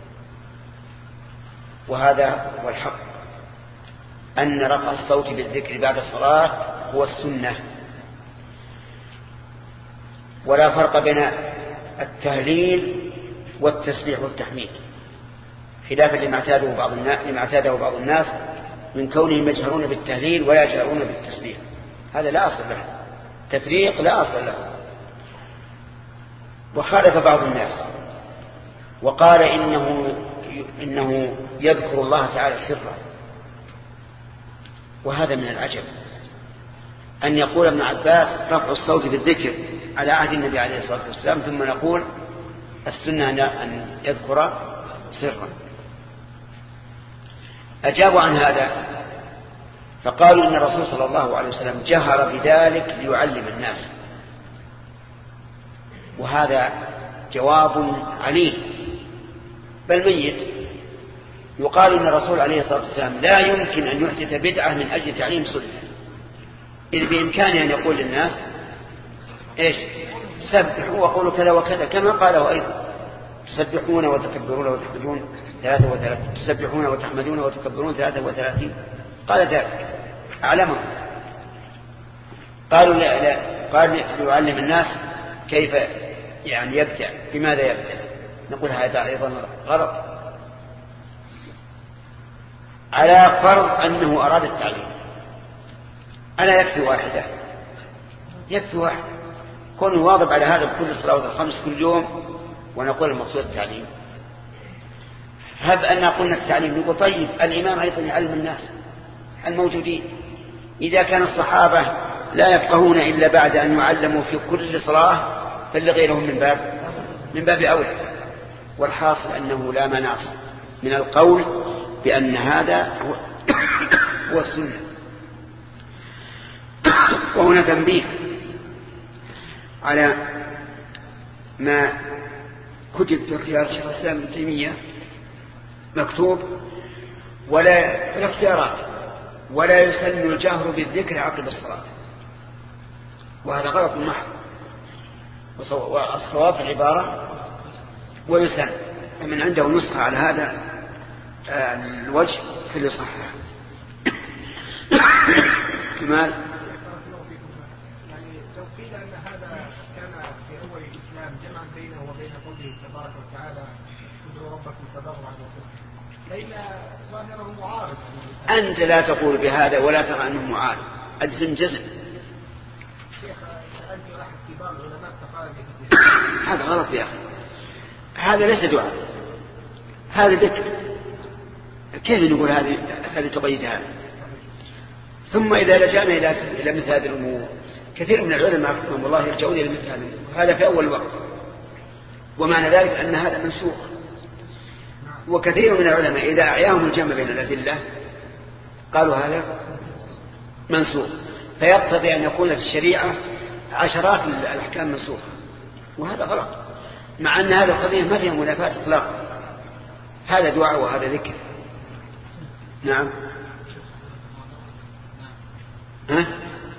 وهذا هو الحق، أن رفع الصوت بالذكر بعد الصلاة هو السنة، ولا فرق بين التهليل والتسبيح والتحميد، خلافا لما اعتاده بعض الناس لما اعتاده بعض الناس من كونهم يجهرون بالتهليل ولا يجهرون بالتسبيح. هذا لا أصل له، تفريق لا أصل له. وخالف بعض الناس وقال إنه إنه يذكر الله تعالى سرا، وهذا من العجب أن يقول ابن عباس رفع الصوت بالذكر على عهد النبي عليه الصلاة والسلام، ثم نقول السنة أن يذكر سرا. أجابوا عن هذا فقالوا إن الرسول صلى الله عليه وسلم جهر بذلك ليعلم الناس، وهذا جواب عليم بل ميت. يقال إن الرسول عليه الصلاة والسلام لا يمكن أن يحدث بدعة من أجل تعليم سنة، إذ بإمكانه أن يقول للناس إيش سبحوا وقولوا كذا وكذا، كما قاله أيضا تسبحون وتكبرون وتحمدون ثلاثة وثلاثين، تسبحون وتحمدون وتكبرون ثلاثة وثلاثين، قال ذلك أعلمهم. قالوا لا لا قال ليعلم الناس كيف يعني يبدع، بماذا يبدع؟ نقول هذا أيضا غلط، على فرض أنه أراد التعليم. ألا يكفي واحدة؟ يكفي واحد، كون واظب على هذا بكل الصلوات الخمس كل يوم ونقول المقصود التعليم. هب أن قلنا التعليم نقول طيب الإمام أيضا يعلم الناس الموجودين، إذا كان الصحابة لا يفقهون إلا بعد أن يعلموا في كل صلاة فلغيرهم من باب من باب أولى. والحاصل أنه لا مناص من القول بأن هذا هو السنة. وهنا تنبيه على ما كتب في خيار شيخ الإسلام ابن تيمية، مكتوب ولا في الاختيارات ولا يسن الجهر بالذكر عقب الصلاة، وهذا غلط محض، والصواب في العبارة ويسن، ومن عنده نسخة على هذا الوجه في الإصحاح. كمال يعني لو قيل أن هذا كان في أول الإسلام جمعا بينه وبين قوله تبارك وتعالى ادعوا ربكم تضرعا وخفيا، فإن ظاهره معارض. أنت لا تقول بهذا ولا ترى أنه معارض، أجزم جزم. شيخ أنت أحد كبار العلماء تقال هذا غلط يا أخي، هذا ليس دعاء، هذا ذكر. كيف نقول هذه هذه تقيد هذا؟ ثم إذا لجأنا إلى إلى مثل هذه الأمور، كثير من العلماء رحمهم الله يرجعون إلى مثل هذه الأمور، هذا في أول وقت، ومعنى ذلك أن هذا منسوخ. وكثير من العلماء إذا أعياهم الجمع بين الأدلة قالوا هذا منسوخ، فيقتضي أن يكون في الشريعة عشرات الأحكام منسوخة، وهذا غلط، مع أن هذا القضية ما فيها منافاة إطلاقا، هذا دعاء وهذا ذكر. نعم. ها؟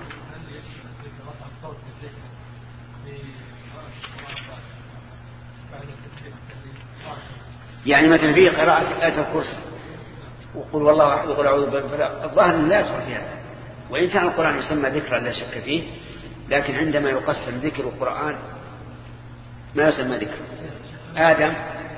يعني مثلا في قراءة آية الكرسي وقل والله أحد وقل أعوذ برب الفلق، الظاهر لا يصح فيها، وإن كان القرآن يسمى ذكرا لا شك فيه، لكن عندما يقسم ذكر القرآن ما يسمى ذكر. آدم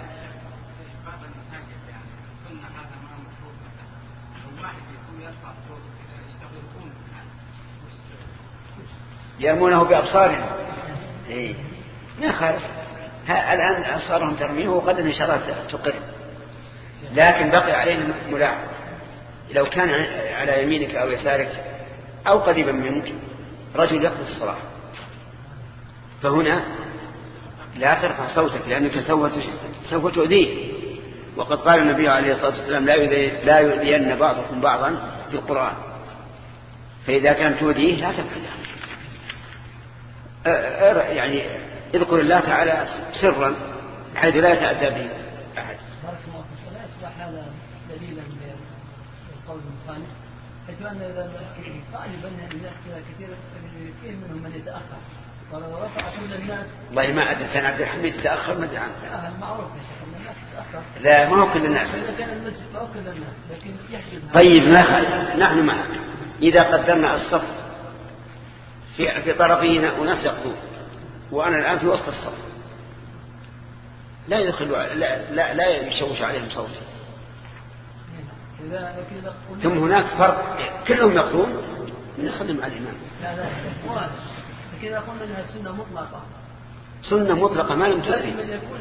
يرمونه بأبصارهم، إيه ما خالف، الآن أبصارهم ترميه وقد إن شاء الله تقر، لكن بقي علينا ملاحظ، لو كان على يمينك أو يسارك أو قريبا منك رجل يقضي الصلاة، فهنا لا ترفع صوتك لأنك سوف تؤذيه، وقد قال النبي عليه الصلاة والسلام لا يؤذين بعضكم بعضا في القرآن، فإذا كان تؤذيه لا تفعله، يعني اذكر الله تعالى سرا حيث لا يتأذى به أحد. بارك الله فيك. لا يصبح هذا دليلا للقول المخالف، حيث أن غالبا الناس كثير كثير منهم من يتأخر ولو رفع كل الناس. والله ما أدري سنة عبد الحميد تأخر ما أدري عنه. لا المعروف يا شيخ أن الناس تتأخر. لا ما هو كل الناس. إذا كان المسجد فهو كل الناس لكن يحجب. طيب نحن معك إذا قدرنا الصف في في طرفين أناس يقضون وأنا الآن في وسط الصف لا يدخل لا لا, لا يشوش عليهم صوتي. ثم هناك فرق كلهم يقضون نصلي مع الإمام. لا لا مراد كذا قلنا أنها سنة مطلقة. سنة مطلقة ما لم تؤذي.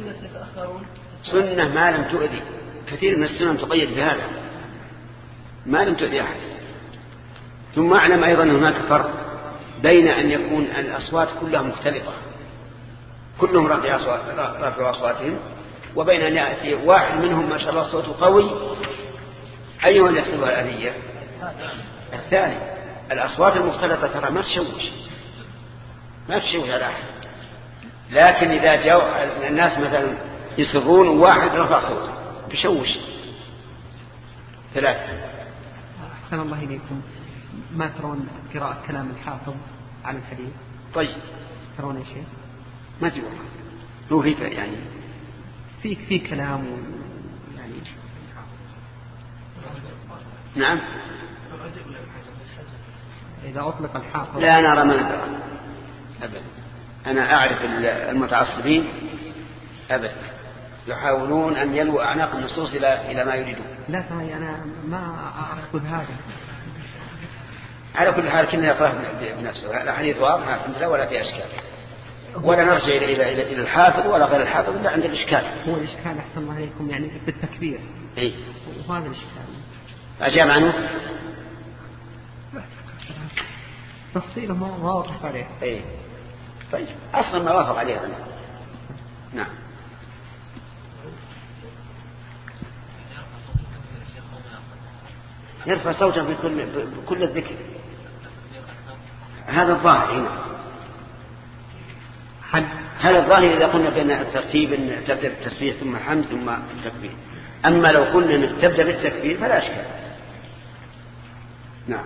سنة ما لم تؤذي. كثير من السنن تقيد بهذا ما لم تؤذي أحد. ثم أعلم أيضا هناك فرق بين أن يكون الأصوات كلها مختلطة كلهم رافعوا أصواتهم وبين أن يأتي واحد منهم ما شاء الله صوته قوي أيها اللي يحسبها الأذية. الثاني الأصوات المختلطة ترى ما تشوش ما تشوش على أحد. لكن إذا جاء الناس مثلا يصرون واحد رفع صوته بشوش ثلاثة. أحسن الله إليكم ما ترون قراءة كلام الحافظ على الحديث؟ طيب ترون يا شيخ؟ ما تقول هو في يعني في في كلام يعني نعم. إذا أطلق الحافظ لا أنا أرى ما نرى أبدا. أنا أعرف المتعصبين أبدا يحاولون أن يلووا أعناق النصوص إلى إلى ما يريدون. لا ترى أنا ما أأخذ هذا. على كل حال كنا يقرأ بنفسه الحديث واضح الحمد لله ولا في أشكال ولا نرجع إلى إلى إلى إلى الحافظ ولا غير الحافظ إلا عند الإشكال. هو الإشكال أحسن الله عليكم يعني بالتكبير. إيه. وهذا الإشكال. أجاب عنه. تفصيله ما ما وافق عليه. إيه. طيب أصلا ما وافق عليه أنا. نعم. يرفع صوته في كل كل الذكر هذا الظاهر هنا. هذا الظاهر إذا قلنا بأن الترتيب أن تبدأ بالتسبيح ثم الحمد ثم التكبير. أما لو قلنا أن تبدأ بالتكبير فلا أشكال. نعم.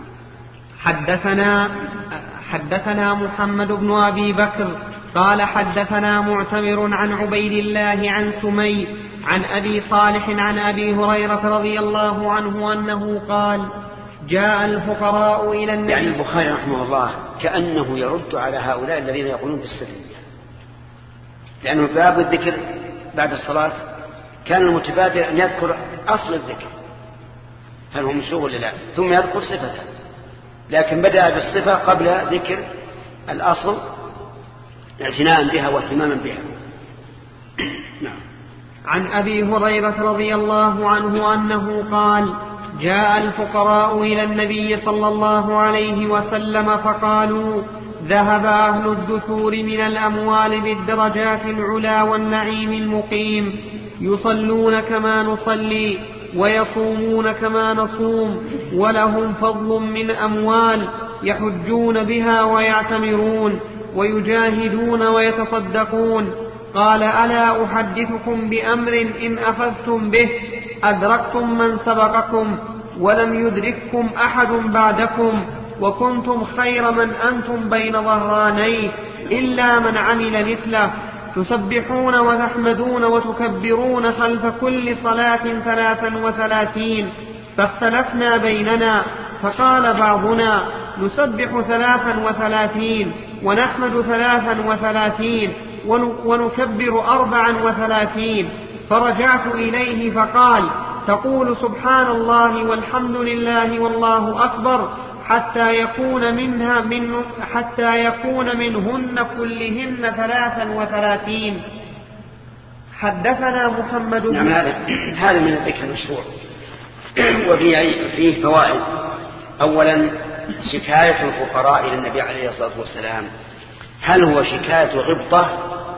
حدثنا حدثنا محمد بن أبي بكر قال حدثنا معتمر عن عبيد الله عن سمي عن أبي صالح عن أبي هريرة رضي الله عنه أنه قال جاء الفقراء إلى النبي. يعني البخاري رحمه الله كأنه يرد على هؤلاء الذين يقولون بالسرية لأنه باب الذكر بعد الصلاة كان المتبادر أن يذكر أصل الذكر هل هو مشروع ولا لا ثم يذكر صفته لكن بدأ بالصفة قبل ذكر الأصل اعتناء بها واهتماما بها. نعم. عن أبي هريرة رضي الله عنه أنه قال جاء الفقراء إلى النبي صلى الله عليه وسلم فقالوا ذهب أهل الدثور من الأموال بالدرجات العلا والنعيم المقيم يصلون كما نصلي ويصومون كما نصوم ولهم فضل من أموال يحجون بها ويعتمرون ويجاهدون ويتصدقون. قال ألا أحدثكم بأمر إن أخذتم به أدركتم من سبقكم ولم يدرككم أحد بعدكم وكنتم خير من أنتم بين ظهرانيه إلا من عمل مثله تسبحون وتحمدون وتكبرون خلف كل صلاة ثلاثا وثلاثين. فاختلفنا بيننا فقال بعضنا نسبح ثلاثا وثلاثين ونحمد ثلاثا وثلاثين ونكبر أربعا وثلاثين. فرجعت إليه فقال تقول سبحان الله والحمد لله والله أكبر حتى يكون منها من حتى يكون منهن كلهن ثلاثا وثلاثين. حدثنا محمد نعم. هذا من الذكر المشروع وفيه فيه فوائد. أولا شكاية الفقراء إلى النبي عليه الصلاة والسلام هل هو شكاية غبطة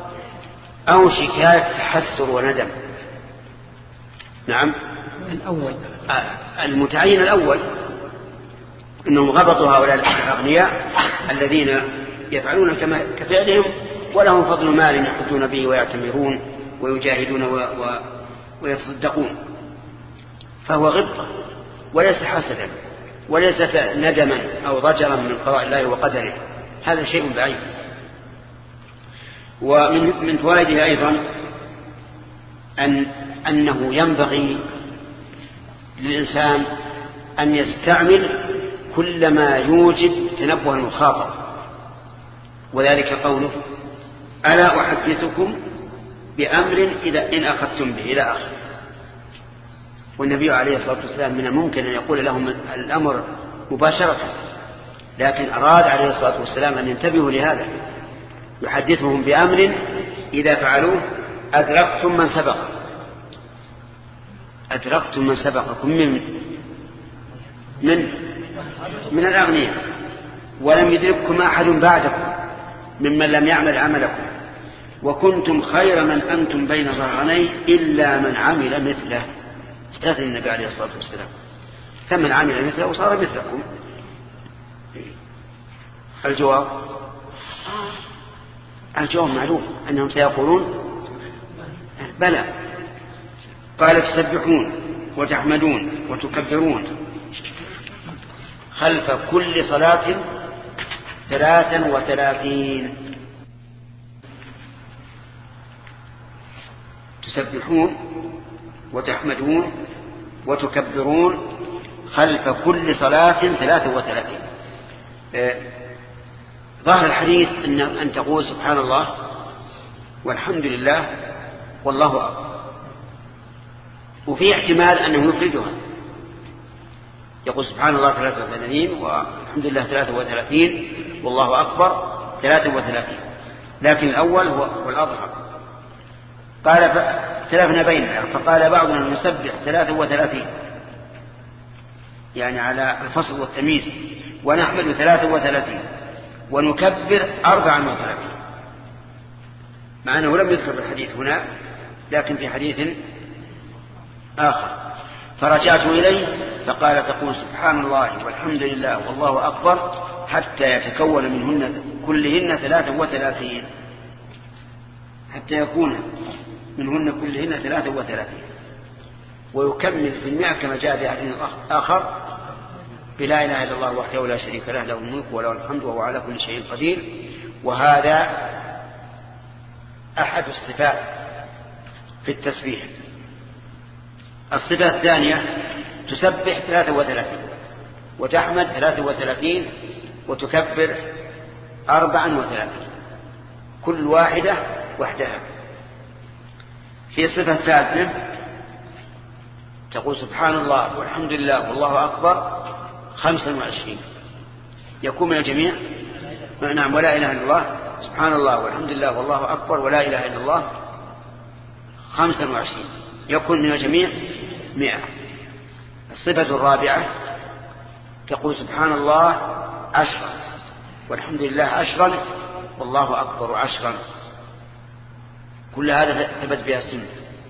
أو شكاية تحسر وندم؟ نعم الأول المتعين الأول أنهم غبطوا هؤلاء الأغنياء الذين يفعلون كما كفعلهم ولهم فضل مال يحجون به ويعتمرون ويجاهدون و... و... ويتصدقون فهو غبطة وليس حسدا وليس ندما أو ضجرا من قضاء الله وقدره. هذا شيء بعيد. ومن من فوائده أيضا أن أنه ينبغي للإنسان أن يستعمل كل ما يوجب تنبه المخاطب، وذلك قوله ألا أحدثكم بأمر إذا إن أخذتم به إلى آخر. والنبي عليه الصلاة والسلام من الممكن أن يقول لهم الأمر مباشرة، لكن أراد عليه الصلاة والسلام أن ينتبهوا لهذا، يحدثهم بأمر إذا فعلوه أدركتم من سبق أدركتم من سبقكم من من من الأغنياء، ولم يدرككم أحد بعدكم ممن لم يعمل عملكم، وكنتم خير من أنتم بين ظهراني إلا من عمل مثله. استاذن النبي عليه الصلاة والسلام، فمن عمل مثله وصار مثلكم. الجواب الجواب معلوم أنهم سيقولون بلى. قال تسبحون وتحمدون وتكبرون خلف كل صلاة ثلاثا وثلاثين. تسبحون وتحمدون وتكبرون خلف كل صلاة ثلاثا وثلاثين. ظاهر الحديث أن, أن تقول سبحان الله والحمد لله والله أكبر، وفي احتمال أنه يفردها، يقول سبحان الله ثلاثة وثلاثين والحمد لله ثلاثة وثلاثين والله أكبر ثلاثة وثلاثين، لكن الأول هو الأظهر. قال اختلفنا بيننا، فقال بعضنا نسبح ثلاثة وثلاثين يعني على الفصل والتمييز، ونحمد ثلاثة وثلاثين ونكبر أربعا وثلاثين، مع أنه لم يذكر الحديث هنا لكن في حديث آخر. فرجعت إليه فقال تقول سبحان الله والحمد لله والله أكبر حتى يتكون منهن كلهن ثلاثة وثلاثين، حتى يكون منهن كلهن ثلاثة وثلاثين، ويكمل في المئة كما جاء في حديث آخر بلا إله إلا الله وحده لا شريك له له الملك وله الحمد وهو على كل شيء قدير. وهذا أحد الصفات في التسبيح. الصفة الثانية تسبح ثلاثة وثلاثين وتحمد ثلاثة وثلاثين وتكبر أربعا وثلاثين، كل واحدة وحدها. في الصفة الثالثة تقول سبحان الله والحمد لله والله أكبر خمسا وعشرين، يكون من الجميع. نعم، ولا إله إلا الله سبحان الله والحمد لله والله أكبر ولا إله إلا الله خمسا وعشرين، يكون من الجميع مئة. الصفة الرابعة تقول سبحان الله عشرا والحمد لله عشرا والله أكبر عشرا، كل هذا ثبت بها السنة.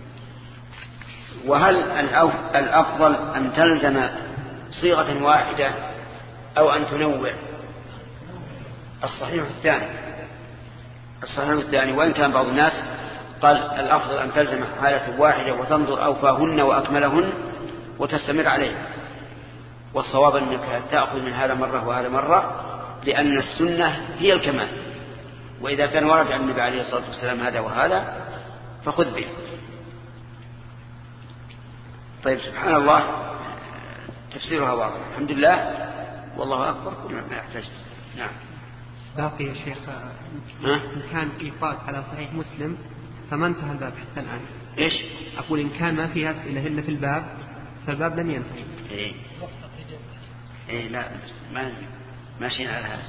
وهل الأفضل أن تلزم صيغة واحدة أو أن تنوع؟ الصحيح الثاني الصحيح الثاني وإن كان بعض الناس قال الأفضل أن تلزم حالة واحدة وتنظر أوفاهن وأكملهن وتستمر عليه، والصواب أنك تأخذ من هذا مرة وهذا مرة، لأن السنة هي الكمال، وإذا كان ورد عن النبي عليه الصلاة والسلام هذا وهذا فخذ به. طيب سبحان الله تفسيرها واضح، الحمد لله والله أكبر كل ما يحتاج. نعم. باقي يا شيخ إن كان إيقاف على صحيح مسلم فما انتهى الباب حتى الآن. إيش؟ أقول إن كان ما فيها أسئلة إلا في الباب فالباب لم ينتهي. إيه إيه لا ما ماشيين على هذا.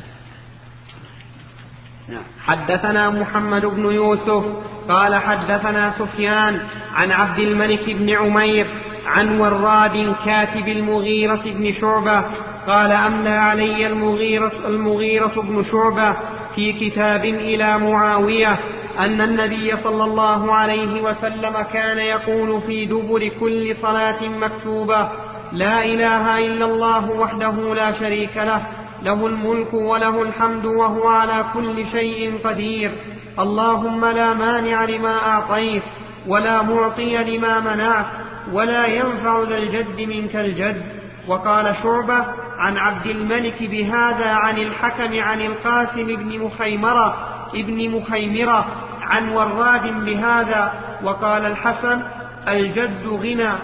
نعم. حدثنا محمد بن يوسف قال حدثنا سفيان عن عبد الملك بن عمير عن وراد كاتب المغيرة بن شعبة قال أملى علي المغيرة, المغيرة بن شعبة في كتاب إلى معاوية أن النبي صلى الله عليه وسلم كان يقول في دبر كل صلاة مكتوبة لا إله إلا الله وحده لا شريك له له الملك وله الحمد وهو على كل شيء قدير اللهم لا مانع لما أعطيت ولا معطي لما منعت ولا ينفع ذا الجد منك الجد. وقال شعبة عن عبد الملك بهذا عن الحكم عن القاسم بن مخيمرة ابن مخيمرة عن وراد بهذا. وقال الحسن الجد غنى.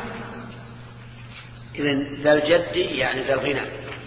إذن ذا الجد يعني ذا الغنى،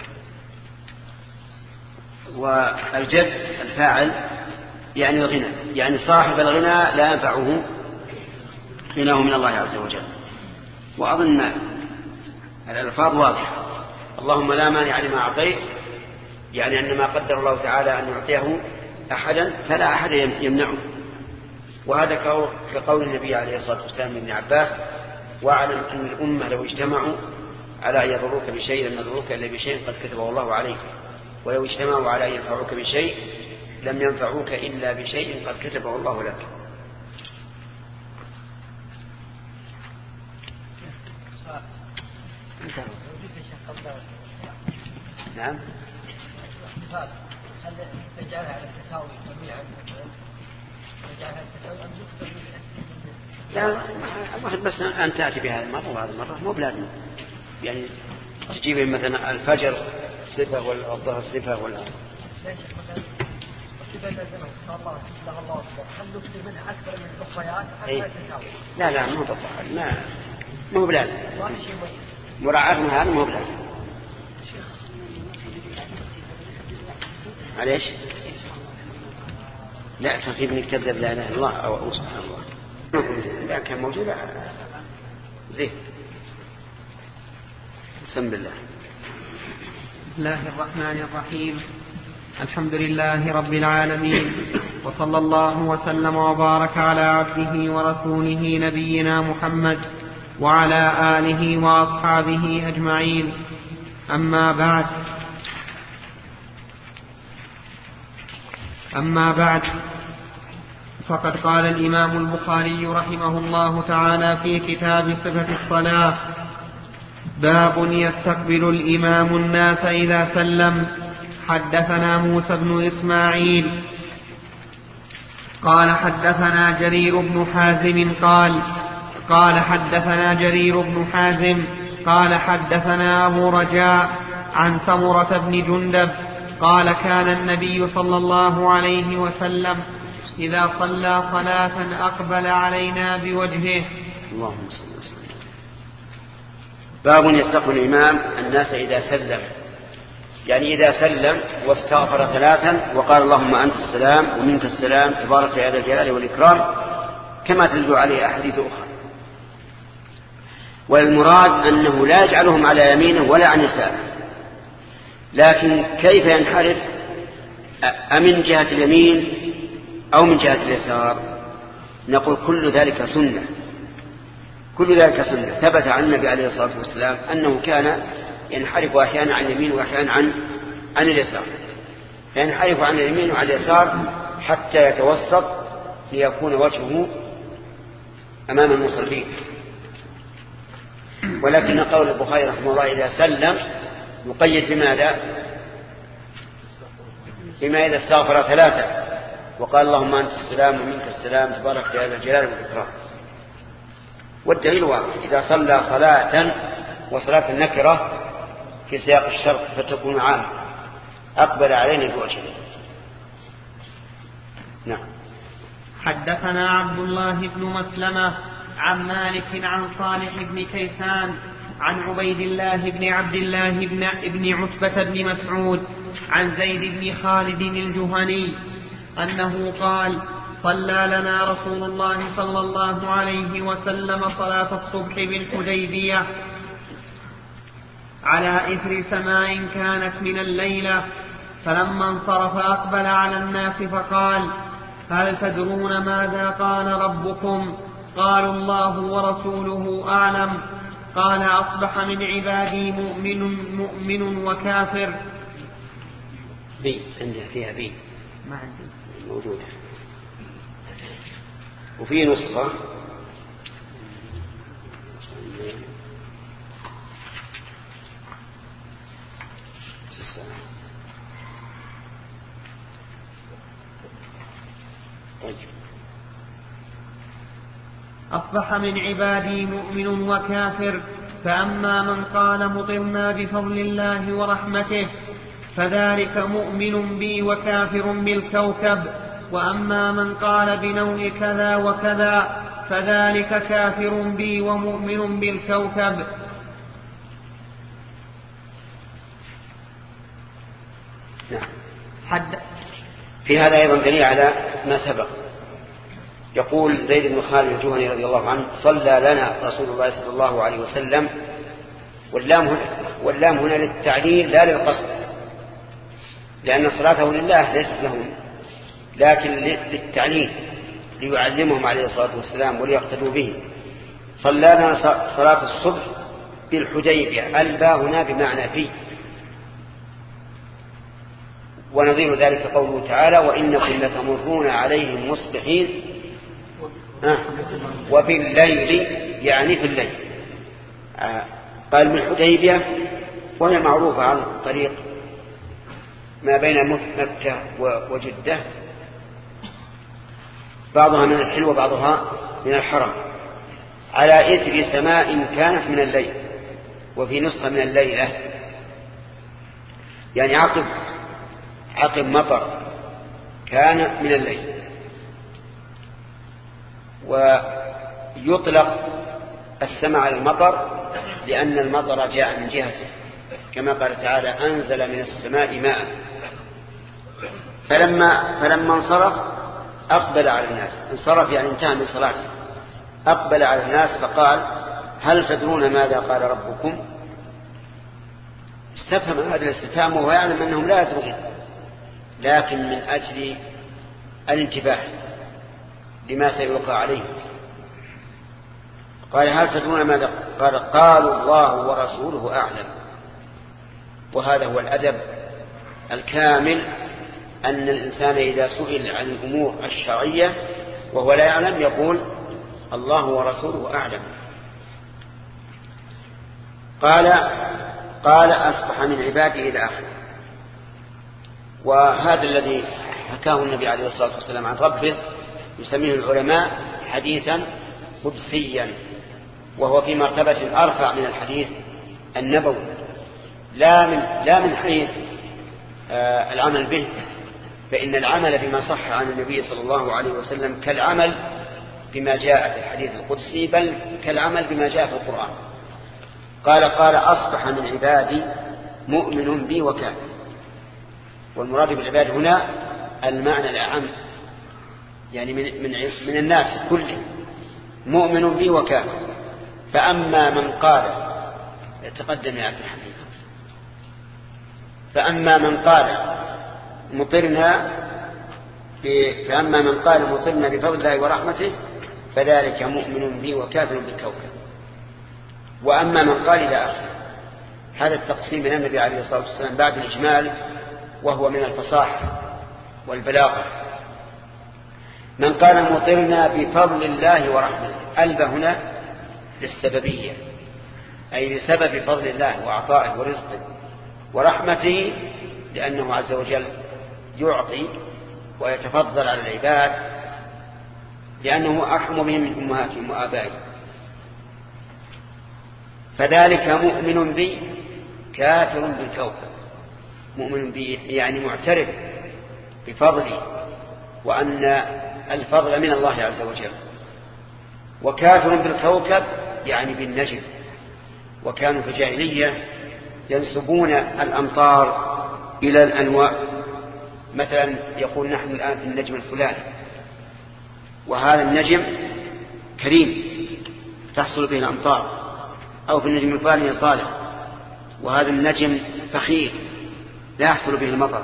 والجد الفاعل يعني الغنى، يعني صاحب الغنى لا ينفعه غناه من الله عز وجل. وأظن الألفاظ واضحة. اللهم لا مانع لما أعطيت، يعني أن ما قدر الله تعالى أن يعطيه أحدا فلا أحد يمنعه. وهذا كقول النبي عليه الصلاة والسلام لابن عباس: واعلم أن الأمة لو اجتمعوا على أن يضروك بشيء لم يضروك إلا بشيء قد كتبه الله عليك، ولو اجتمعوا على أن ينفعوك بشيء لم ينفعوك إلا بشيء قد كتبه الله لك. نعم. هل نجعلها على التساوي جميعا؟ نجعلها التساوي أم نكتب؟ لا، واحد بس أن تأتي بهذه المرة وهذه المرة مو بلازم، يعني تجيب مثلا الفجر صفة والظهر صفة ولا لا يا شيخ، مثلا الصفة لازمها سبحان الله الله الله أكبر، هل نكتب منها أكثر من الأخريات أم لا تساوي؟ لا لا مو بالضبط، ما مو بلازم، والله شيء مميز مراعاة هذا مو بلازم. معليش؟ لا تخيب انك تبدأ بلا اله الا الله او سبحان الله. لا كان موجود زين. بسم الله. بسم الله الرحمن الرحيم. الحمد لله رب العالمين، وصلى الله وسلم وبارك على عبده ورسوله نبينا محمد وعلى آله وأصحابه أجمعين. أما بعد أما بعد فقد قال الإمام البخاري رحمه الله تعالى في كتاب صفة الصلاة: باب يستقبل الإمام الناس إذا سلم. حدثنا موسى بن إسماعيل قال حدثنا جرير بن حازم قال قال حدثنا جرير بن حازم قال حدثنا أبو رجاء عن سمرة بن جندب قال كان النبي صلى الله عليه وسلم إذا صلى صلاة أقبل علينا بوجهه. اللهم صل وسلم. باب يستقبل الإمام الناس إذا سلم، يعني إذا سلم واستغفر ثلاثا وقال اللهم أنت السلام ومنك السلام تبارك يا ذا الجلال والإكرام، كما تدل عليه أحاديث أخرى. والمراد أنه لا يجعلهم على يمينه ولا عن يساره، لكن كيف ينحرف، أمن جهة اليمين أو من جهة اليسار؟ نقول كل ذلك سنة، كل ذلك سنة. ثبت عن النبي عليه الصلاة والسلام أنه كان ينحرف أحيانا عن اليمين وأحيانا عن عن اليسار، ينحرف عن اليمين وعن اليسار حتى يتوسط ليكون وجهه أمام المصلين. ولكن قول البخاري رحمه الله إذا سلم يقيد بماذا؟ بما إذا استغفر ثلاثة وقال اللهم أنت السلام ومنك السلام تبارك يا ذا الجلال والإكرام. والدليل واضح: إذا صلى صلاة وصلاة النكرة في سياق الشرط فتكون عامة أقبل علينا بوجهه. نعم. حدثنا عبد الله بن مسلمة عن مالك عن صالح بن كيسان عن عبيد الله بن عبد الله بن, بن عتبة بن مسعود عن زيد بن خالد الجهني أنه قال: صلى لنا رسول الله صلى الله عليه وسلم صلاة الصبح بالحديبية على إثر سماء كانت من الليلة، فلما انصرف أقبل على الناس فقال: هل تدرون ماذا قال ربكم؟ قالوا: الله ورسوله أعلم. قال: أصبح من عبادي مؤمن مؤمن وكافر. بي عندها فيها بي ما عندي موجودة. وفي نسخة طيب. أصبح من عبادي مؤمن وكافر، فأما من قال مطرنا بفضل الله ورحمته فذلك مؤمن بي وكافر بالكوكب، وأما من قال بنوع كذا وكذا فذلك كافر بي ومؤمن بالكوكب. نعم. حد في هذا أيضا دليل على ما سبق. يقول زيد بن خالد الجهني رضي الله عنه: صلى لنا رسول الله صلى الله عليه وسلم، واللام هنا, واللام هنا للتعليل لا للقصد، لأن صلاته لله ليست لهم، لكن للتعليل ليعلمهم عليه الصلاة والسلام وليقتدوا به. صلى لنا صلاة الصبح بالحديبية، الباء هنا بمعنى في، ونظير ذلك قوله تعالى: وإنكم لتمرون عليهم مصبحين آه. وبالليل، يعني في الليل. آه. قال بالحديبية، وهي معروفة عن طريق ما بين مكة وجدة، بعضها من الحل وبعضها من الحرم، على إثر سماء كانت من الليل، وفي نصف من الليلة، يعني عقب عقب مطر كان من الليل. ويطلق السماء على المطر لأن المطر جاء من جهته، كما قال تعالى: أنزل من السماء ماء. فلما, فلما انصرف أقبل على الناس، انصرف يعني انتهى من صلاته، أقبل على الناس فقال: هل تدرون ماذا قال ربكم؟ استفهم هذا الاستفهام وهو يعلم أنهم لا يدرون، لكن من أجل الانتباه لما سيلقى عليه قال: هل تدرون ماذا قال؟ قالوا: الله ورسوله أعلم. وهذا هو الأدب الكامل، أن الإنسان إذا سئل عن الأمور الشرعية وهو لا يعلم يقول: الله ورسوله أعلم. قال قال أصبح من عبادي إلى آخره. وهذا الذي حكاه النبي عليه الصلاة والسلام عن ربه يسميه العلماء حديثا قدسيا، وهو في مرتبة أرفع من الحديث النبوي، لا من, لا من حيث آه العمل به، فإن العمل بما صح عن النبي صلى الله عليه وسلم كالعمل بما جاء في الحديث القدسي، بل كالعمل بما جاء في القرآن. قال قال أصبح من عبادي مؤمن بي وكافر. والمراد بالعباد هنا المعنى الأعم، يعني من, من, من الناس كله، مؤمن بي وكافر. فأما من قال، يتقدم يا عبد الحميد، فأما من قال مطرنا فأما من قال مطرنا بفضل الله ورحمته فذلك مؤمن بي وكافر بالكوكب. وأما من قال إلى آخره. هذا التقسيم من النبي عليه الصلاة والسلام بعد الإجمال، وهو من الفصاحة والبلاغة. من قال مطرنا بفضل الله ورحمته، ألب هنا للسببية، أي بسبب فضل الله وعطائه ورزقه ورحمته، لأنه عز وجل يعطي ويتفضل على العباد، لأنه أرحم بهم من أمهاتهم وآبائهم. فذلك مؤمن بي كافر بالكوكب. مؤمن بي يعني معترف بفضلي، وأن الفضل من الله عز وجل. وكافر بالكوكب يعني بالنجم. وكانوا في الجاهلية ينسبون الأمطار إلى الأنواع، مثلا يقول نحن الآن في النجم الفلاني، وهذا النجم كريم تحصل به الأمطار، أو في النجم الفلاني صالح، وهذا النجم فخير لا يحصل به المطر،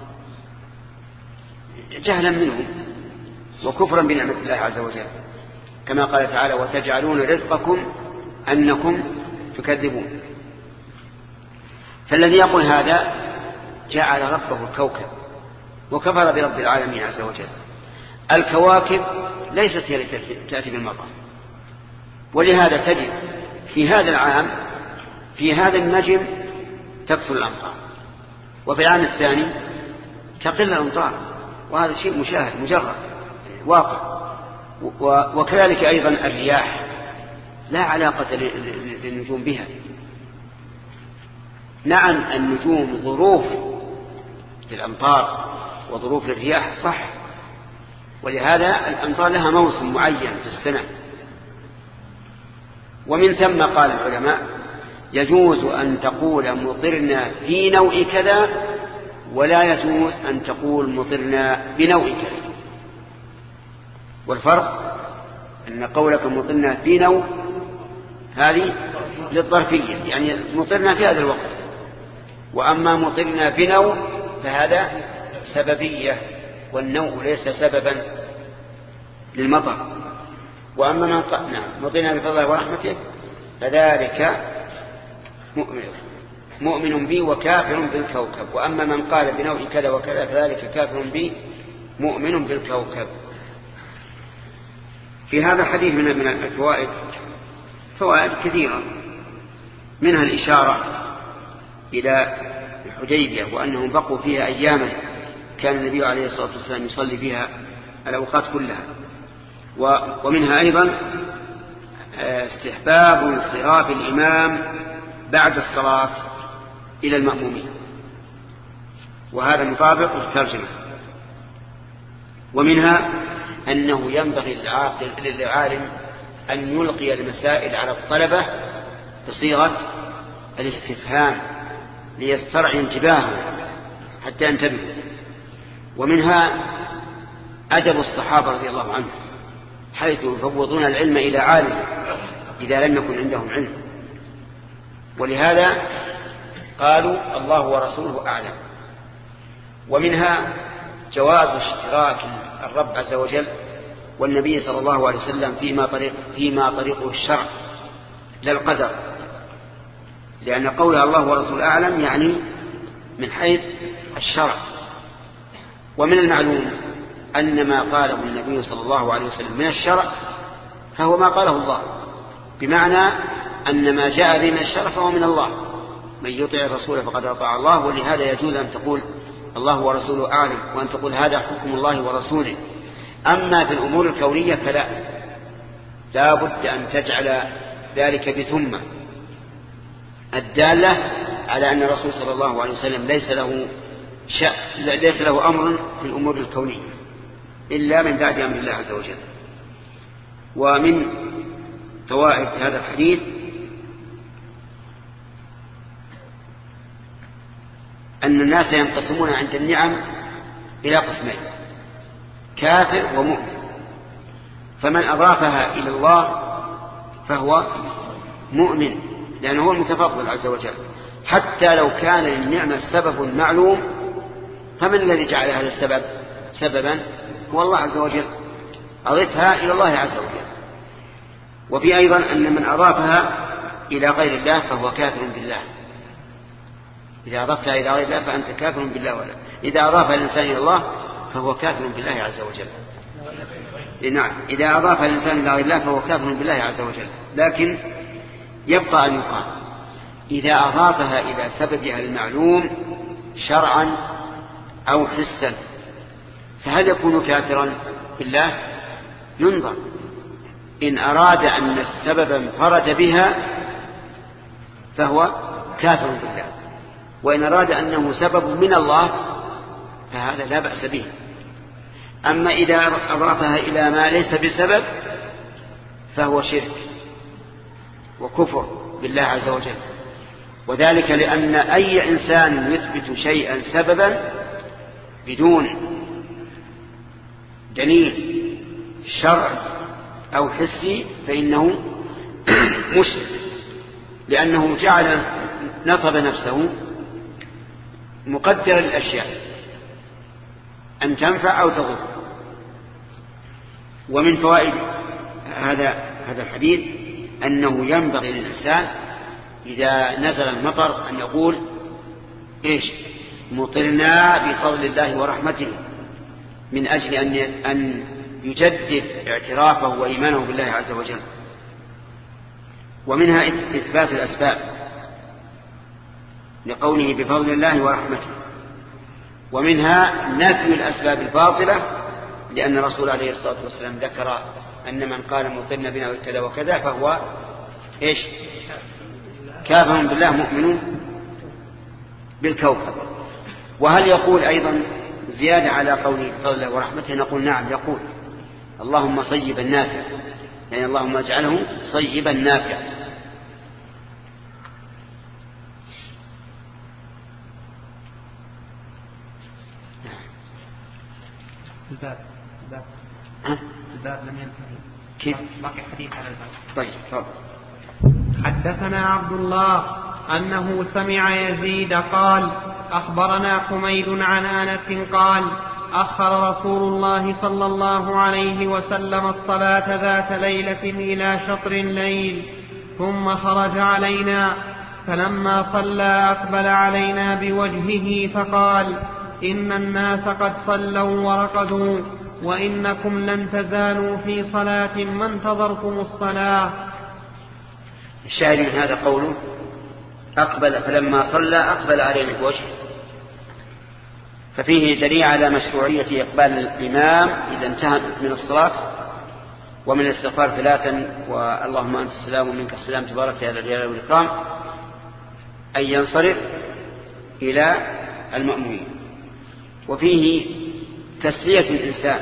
جهلا منهم وكفرا بنعمة الله عز وجل، كما قال تعالى: وتجعلون رزقكم أنكم تكذبون. فالذي يقول هذا جعل ربه الكوكب وكفر برب العالمين عز وجل. الكواكب ليست هي التي تأتي بالمطر، ولهذا تجد في هذا العام في هذا النجم تكثر الأمطار، وفي العام الثاني تقل الأمطار، وهذا شيء مشاهد مجرد واقع. وكذلك أيضا الرياح لا علاقة للنجوم بها. نعم النجوم ظروف للأمطار وظروف للرياح صح، ولهذا الأمطار لها موسم معين في السنة. ومن ثم قال العلماء يجوز أن تقول مطرنا في نوع كذا ولا يجوز أن تقول مطرنا بنوع كذا. والفرق أن قولك مطرنا في نوع هذه للظرفية، يعني مطرنا في هذا الوقت، وأما مطرنا بنوع فهذا سببية، والنوع ليس سببا للمطر. وأما من قال نعم مطرنا بفضله ورحمته فذلك مؤمن مؤمن بي وكافر بالكوكب. وأما من قال بنوع كذا وكذا فذلك كافر بي مؤمن بالكوكب. في هذا الحديث من من الفوائد فوائد كثيرة، منها الإشارة إلى الحديبية وأنهم بقوا فيها أياما كان النبي عليه الصلاة والسلام يصلي فيها الأوقات كلها. ومنها أيضا استحباب انصراف الإمام بعد الصلاة إلى المأمومين، وهذا مطابق للترجمة. ومنها أنه ينبغي للعالم أن يلقي المسائل على الطلبة بصيغة الاستفهام ليسترعي انتباههم حتى ينتبهوا. ومنها أدب الصحابة رضي الله عنهم حيث يفوضون العلم إلى عالم إذا لم يكن عندهم علم، ولهذا قالوا الله ورسوله أعلم. ومنها جواز اشتراك الرب عز وجل والنبي صلى الله عليه وسلم فيما طريق فيما طريقه الشرع لا القدر، لأن قولها الله ورسوله أعلم يعني من حيث الشرع. ومن المعلوم أن ما قاله النبي صلى الله عليه وسلم من الشرع فهو ما قاله الله، بمعنى أن ما جاء به من الشرع فهو من الله، من يطيع الرسول فقد أطاع الله. ولهذا يجوز أن تقول الله ورسوله أعلم وأن تقول هذا حكم الله ورسوله. أما في الأمور الكونية فلا، لا بد أن تجعل ذلك بثم الدالة على أن الرسول صلى الله عليه وسلم ليس له شأ... ليس له أمر في الأمور الكونية إلا من بعد أمر الله عز وجل. ومن فوائد هذا الحديث أن الناس ينقسمون عند النعم إلى قسمين، كافر ومؤمن. فمن أضافها إلى الله فهو مؤمن لأنه هو المتفضل عز وجل، حتى لو كان للنعمة سبب معلوم فمن الذي جعل هذا السبب سببا؟ هو الله عز وجل، أضفها إلى الله عز وجل. وفي أيضا أن من أضافها إلى غير الله فهو كافر بالله، إذا أضفتها إلى غير الله فأنت كافر بالله، ولا إذا أضافها الإنسان إلى الله فهو كافر بالله عز وجل. نعم، إذا أضاف الإنسان إلى غير الله فهو كافر بالله عز وجل. لكن يبقى أن يقال إذا أضافها إلى سببها المعلوم شرعا أو حسا فهل يكون كافرا بالله؟ ينظر. إن أراد أن السبب انفرد بها فهو كافر بالله، وإن أراد أنه سبب من الله فهذا لا بأس به. أما إذا أضافها إلى ما ليس بسبب فهو شرك وكفر بالله عز وجل. وذلك لأن أي إنسان يثبت شيئا سببا بدون دليل شرعي أو حسي فإنه مشرك، لأنه جعل نصب نفسه مقدر الأشياء أن تنفع أو تضر. ومن فوائد هذا هذا الحديث أنه ينبغي للإنسان إذا نزل المطر أن يقول إيش؟ مطرنا بفضل الله ورحمته، من أجل أن أن يجدد اعترافه وإيمانه بالله عز وجل. ومنها إثبات الأسباب لقوله بفضل الله ورحمته. ومنها نفي الأسباب الباطلة، لأن الرسول عليه الصلاة والسلام ذكر أن من قال مطرنا بنا كذا وكذا فهو إيش؟ كافر بالله مؤمن بالكوكب. وهل يقول أيضا زيادة على قول فضله ورحمته نقول نعم يقول اللهم صيبا نافع، يعني اللهم اجعله صيبا نافع. الباب الباب ها؟ الباب لم ينتهي كيف؟ باقي حديث على الباب. طيب تفضل. حدثنا عبد الله أنه سمع يزيد قال أخبرنا حميد عن أنس قال أخر رسول الله صلى الله عليه وسلم الصلاة ذات ليلة إلى شطر الليل ثم خرج علينا فلما صلى أقبل علينا بوجهه فقال إن الناس قد صلوا ورقدوا وإنكم لن تزالوا في صلاة ما انتظرتم الصلاة. الشاهد من هذا قوله أقبل فلما صلى أقبل علينا بوجهه، ففيه دليل على مشروعية إقبال الإمام إذا انتهى من الصلاة ومن الاستغفار ثلاثا واللهم أنت السلام ومنك السلام تبارك يا ذا الجلال والإكرام أن ينصرف إلى المأمومين. وفيه تسلية الإنسان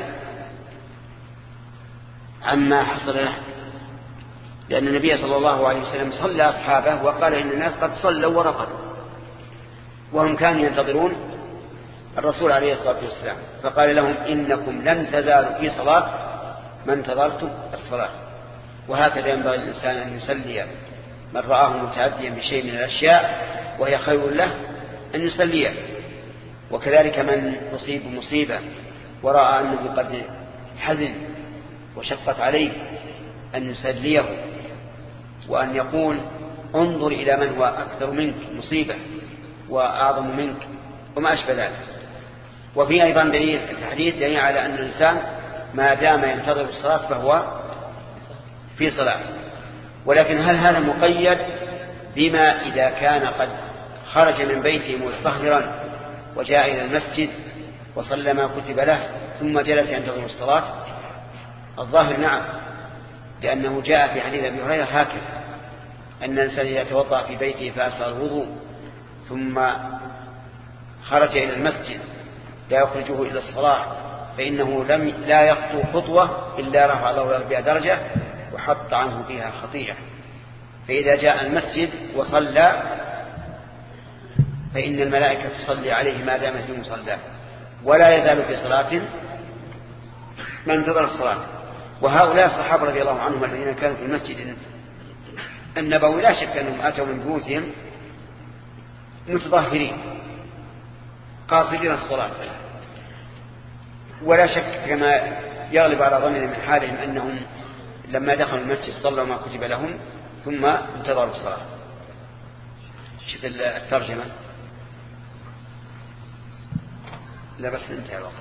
عما حصل له، لأن النبي صلى الله عليه وسلم صلى أصحابه وقال إن الناس قد صلوا ورقدوا، وهم كانوا ينتظرون الرسول عليه الصلاة والسلام، فقال لهم إنكم لن تزالوا في صلاة ما انتظرتم الصلاة. وهكذا ينبغي الإنسان أن يسلي من رآه متعديا بشيء من الأشياء وهي خير له أن يسليه، وكذلك من يصيب مصيبة ورأى أنه قد حزن وشقت عليه أن يسليه وأن يقول انظر إلى من هو أكثر منك مصيبة وأعظم منك وما أشبه ذلك. وفي أيضا دليل الحديث دليل على أن الإنسان ما دام ينتظر الصلاة فهو في صلاة. ولكن هل هذا مقيد بما إذا كان قد خرج من بيته متطهرا وجاء إلى المسجد وصلى ما كتب له ثم جلس ينتظر الصلاة؟ الظاهر نعم، لأنه جاء في حديث أبي هريرة هكذا أن الإنسان يتوضأ في بيته فأسفر الوضوء ثم خرج إلى المسجد لا يخرجه إلى الصلاة فإنه لم لا يخطو خطوة إلا رفع الله له بها درجة وحط عنه بها خطيئة. فإذا جاء المسجد وصلى فإن الملائكة تصلي عليه ما دام في مصلاه ولا يزال في صلاة ما انتظر الصلاة. وهؤلاء الصحابة رضي الله عنهم الذين كانوا في المسجد النبوي لا شك أنهم أتوا من بيوتهم متطهرين قاصدين الصلاة، ولا شك كما يغلب على ظننا من حالهم أنهم لما دخلوا المسجد صلوا ما كتب لهم ثم انتظروا الصلاة. شوف الترجمة. لا بس انتهى الوقت.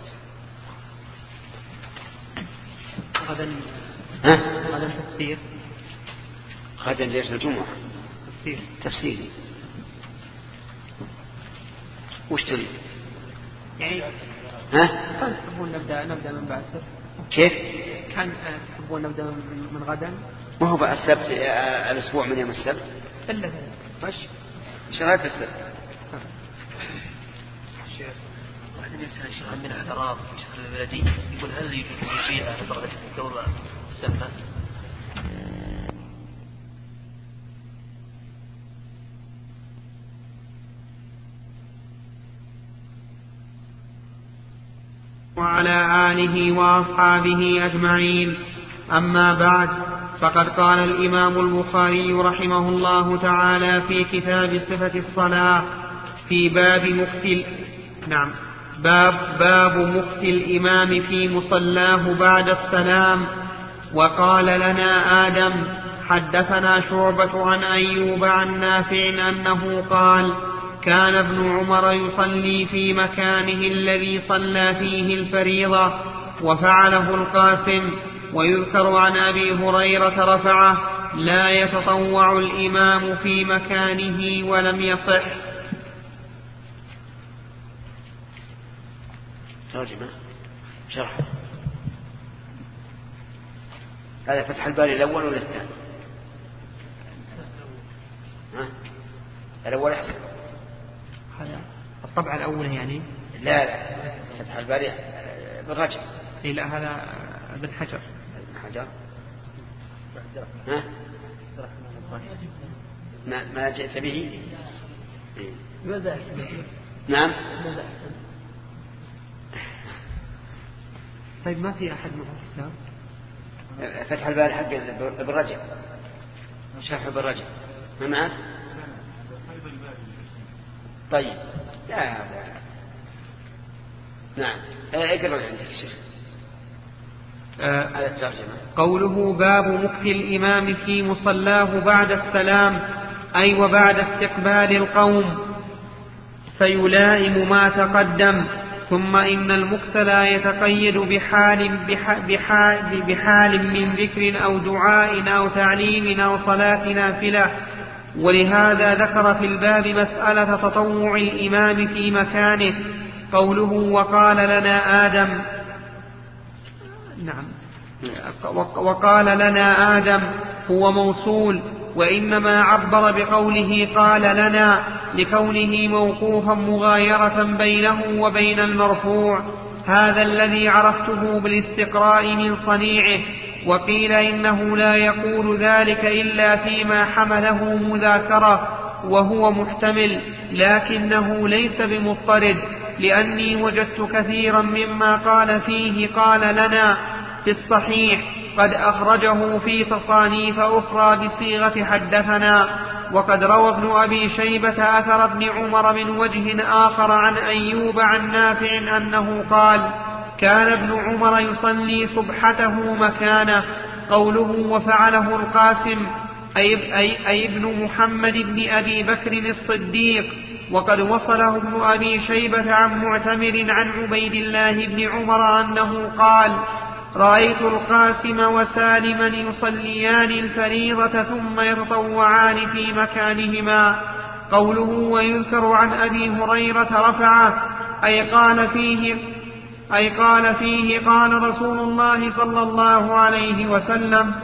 غدا ها؟ غدا تفسير. غدا ليش الجمعة؟ تفسير. تفسيري. وش تريد؟ يعني ها؟ كان تحبون نبدأ نبدأ من بعد السبت؟ كيف؟ كان تحبون نبدأ من غدا؟ ما هو بقى السبت الأسبوع من يوم السبت؟ إلا مش شغلات السبت. الشيخ واحد يسأل الشيخ عن منع الأعراض في شهر البلدي يقول هل يجوز الشيء على درجة الدولة السبت؟ وعلى آله وأصحابه أجمعين. أما بعد، فقد قال الإمام البخاري رحمه الله تعالى في كتاب صفة الصلاة في باب مكث نعم باب باب مكث الإمام في مصلاه بعد السلام. وقال لنا آدم حدثنا شعبة عن أيوب عن نافع أنه قال كان ابن عمر يصلي في مكانه الذي صلى فيه الفريضة وفعله القاسم. ويذكر عن أبي هريرة رفعه لا يتطوع الإمام في مكانه ولم يصح. ترجمة شرح. هذا فتح الباري الأول ولا الثاني؟ ها؟ الأول أحسن. الطبعة الأولى يعني؟ لا لا فتح الباري بالرجع. إيه لا هذا ابن حجر. ابن حجر. ها؟ ما ما جئت به. إيه. ماذا أحسن؟ نعم. ماذا أحسن؟ طيب ما في أحد معه. فتح الباري حق بالرجع. شرح بالرجع. ما معه؟ طيب. لا هذا. نعم. اقرأ عندك شيخ. على الترجمة. قوله باب مكث الإمام في مصلاه بعد السلام أي وبعد استقبال القوم فيلائم ما تقدم. ثم إن المكث لا يتقيد بحال, بحال, بحال من ذكر أو دعاء أو تعليم أو صلاة نافلة. ولهذا ذكر في الباب مسألة تطوع الإمام في مكانه. قوله وقال لنا آدم نعم وقال لنا آدم هو موصول، وإنما عبر بقوله قال لنا لكونه موقوفا مغايرة بينه وبين المرفوع. هذا الذي عرفته بالاستقراء من صنيعه. وقيل إنه لا يقول ذلك إلا فيما حمله مذاكرة وهو محتمل، لكنه ليس بمضطرد، لأني وجدت كثيرا مما قال فيه قال لنا في الصحيح قد أخرجه في تصانيف أخرى بصيغة حدثنا. وقد روى ابن أبي شيبة أثر ابن عمر من وجه آخر عن أيوب عن نافع أنه قال كان ابن عمر يصلي صبحته مكانه. قوله وفعله القاسم أي, أي, أي ابن محمد بن أبي بكر الصديق. وقد وصله ابن أبي شيبة عن معتمر عن عبيد الله بن عمر أنه قال رأيت القاسم وسالما يصليان الفريضة ثم يتطوعان في مكانهما. قوله ويذكر عن أبي هريرة رفعه أي قال فيه أي قال فيه قال رسول الله صلى الله عليه وسلم.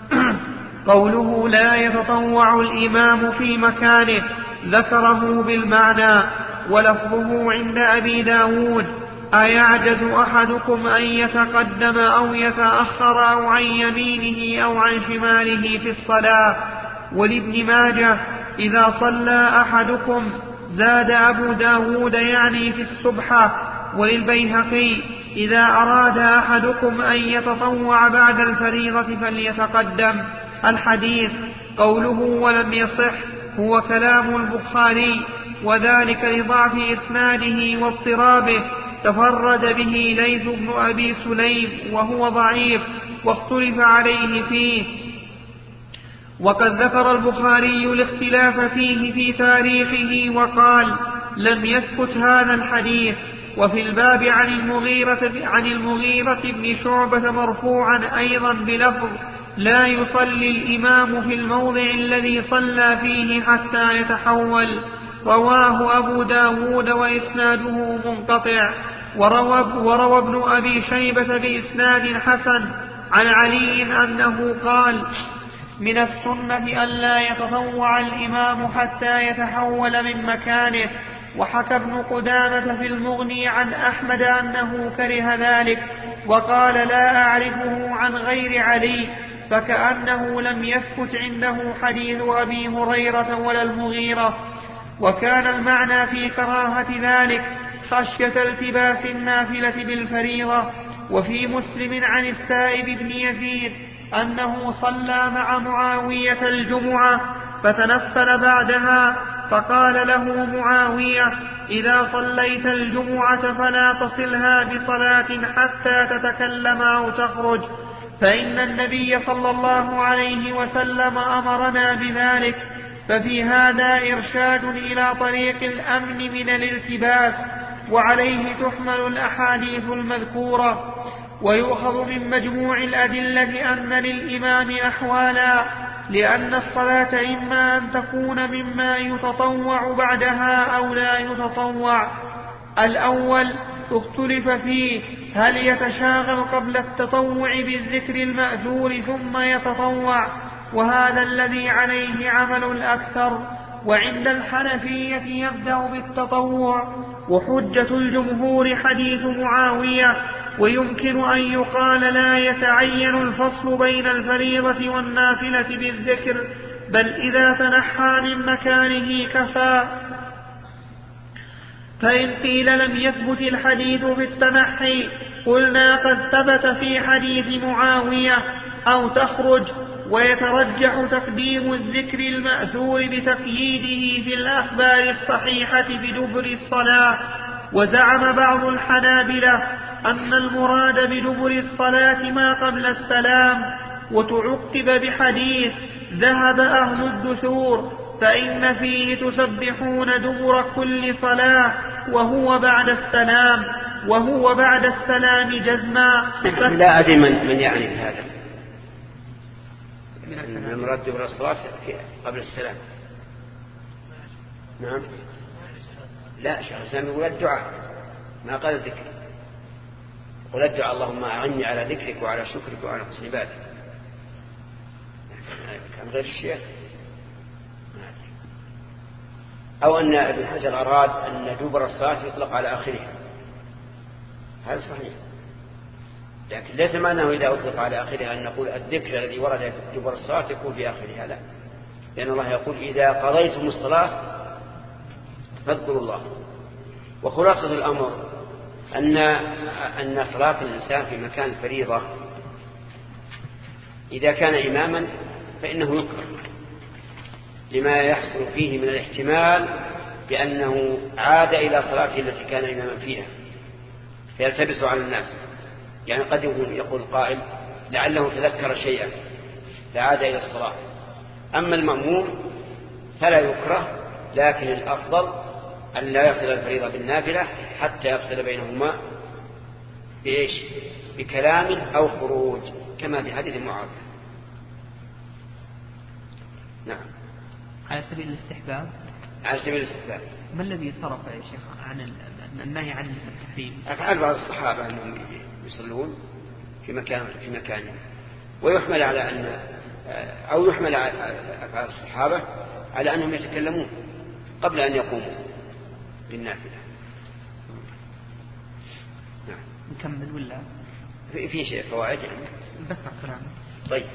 قوله لا يتطوع الإمام في مكانه ذكره بالمعنى، ولفظه عند أبي داود أيعجز أحدكم أن يتقدم أو يتأخر أو عن يمينه أو عن شماله في الصلاة. ولابن ماجه إذا صلى أحدكم زاد أبو داود يعني في الصبحة. وللبيهقي إذا أراد أحدكم أن يتطوع بعد الفريضة فليتقدم. الحديث قوله ولم يصح هو كلام البخاري، وذلك لضعف إسناده واضطرابه. تفرد به ليث بن أبي سليم وهو ضعيف واختلف عليه فيه. وقد ذكر البخاري الاختلاف فيه في تاريخه وقال لم يثبت هذا الحديث. وفي الباب عن المغيرة, عن المغيرة بن شعبة مرفوعا أيضا بلفظ لا يصلي الإمام في الموضع الذي صلى فيه حتى يتحول. رواه أبو داود وإسناده منقطع. وروى, وروى ابن أبي شيبة بإسناد حسن عن علي أنه قال من السنة أن لا يتطوع الإمام حتى يتحول من مكانه. وحكى ابن قدامة في المغني عن أحمد أنه كره ذلك وقال لا أعرفه عن غير علي، فكأنه لم يثبت عنده حديث أبي هريرة ولا المغيرة. وكان المعنى في كراهة ذلك خشية التباس النافلة بالفريضة. وفي مسلم عن السائب بن يزيد أنه صلى مع معاوية الجمعة فتنفل بعدها، فقال له معاوية إذا صليت الجمعة فلا تصلها بصلاة حتى تتكلم أو تخرج، فإن النبي صلى الله عليه وسلم أمرنا بذلك. ففي هذا إرشاد إلى طريق الأمن من الالتباس، وعليه تحمل الأحاديث المذكورة. ويؤخذ من مجموع الأدلة أن للإمام أحوالا، لأن الصلاة إما أن تكون مما يتطوع بعدها أو لا يتطوع. الأول اختلف فيه هل يتشاغل قبل التطوع بالذكر المأثور ثم يتطوع، وهذا الذي عليه عمل الأكثر. وعند الحنفية يبدأ بالتطوع وحجة الجمهور حديث معاوية. ويمكن أن يقال لا يتعين الفصل بين الفريضة والنافلة بالذكر، بل إذا تنحى من مكانه كفى. فإن قيل لم يثبت الحديث في التنحي قلنا قد ثبت في حديث معاوية أو تخرج، ويترجح تقديم الذكر المأثور بتقييده في الأخبار الصحيحة بدبر الصلاة. وزعم بعض الحنابلة أن المراد بدبر الصلاة ما قبل السلام، وتعقب بحديث ذهب أهل الدثور فإن فيه تسبحون دبر كل صلاة وهو بعد السلام وهو بعد السلام جزما. لا أدري من, من يعني بهذا من المراد دبر الصلاة قبل السلام. نعم لا شيخ الإسلام يقول الدعاء ما قال الذكر، يقول الدعاء اللهم أعني على ذكرك وعلى شكرك وعلى حسن عبادتك. كان غير الشيخ أو أن ابن حجر أراد أن دبر الصلاة يطلق على آخرها، هذا صحيح، لكن ليس معناه إذا أطلق على آخرها أن نقول الذكر الذي ورد دبر الصلاة يكون في آخرها، لا، لأن الله يقول إذا قضيتم الصلاة فاذكروا الله. وخلاصة الأمر أن أن صلاة الإنسان في مكان الفريضة إذا كان إماما فإنه يكره لما يحصل فيه من الاحتمال بأنه عاد إلى صلاته التي كان إماما فيها فيلتبس على الناس. يعني قد يقول قائل لعله تذكر شيئا فعاد إلى الصلاة. أما المأموم فلا يكره، لكن الأفضل أن لا يصل الفريضة بالنافلة حتى يفصل بينهما بإيش؟ بكلام أو خروج كما في حديث معاذ. نعم. على سبيل الاستحباب. على سبيل الاستحباب. ما الذي صرف يا شيخ عن النهي عن التحريم؟ أفعال بعض الصحابة أنهم يصلون في مكان في مكانهم، ويحمل على أن أو يحمل على أفعال الصحابة على أنهم يتكلمون قبل أن يقوموا بالنافلة. نعم. نكمل ولا في, في شيء فوائد يعني ذكر كلامه. طيب.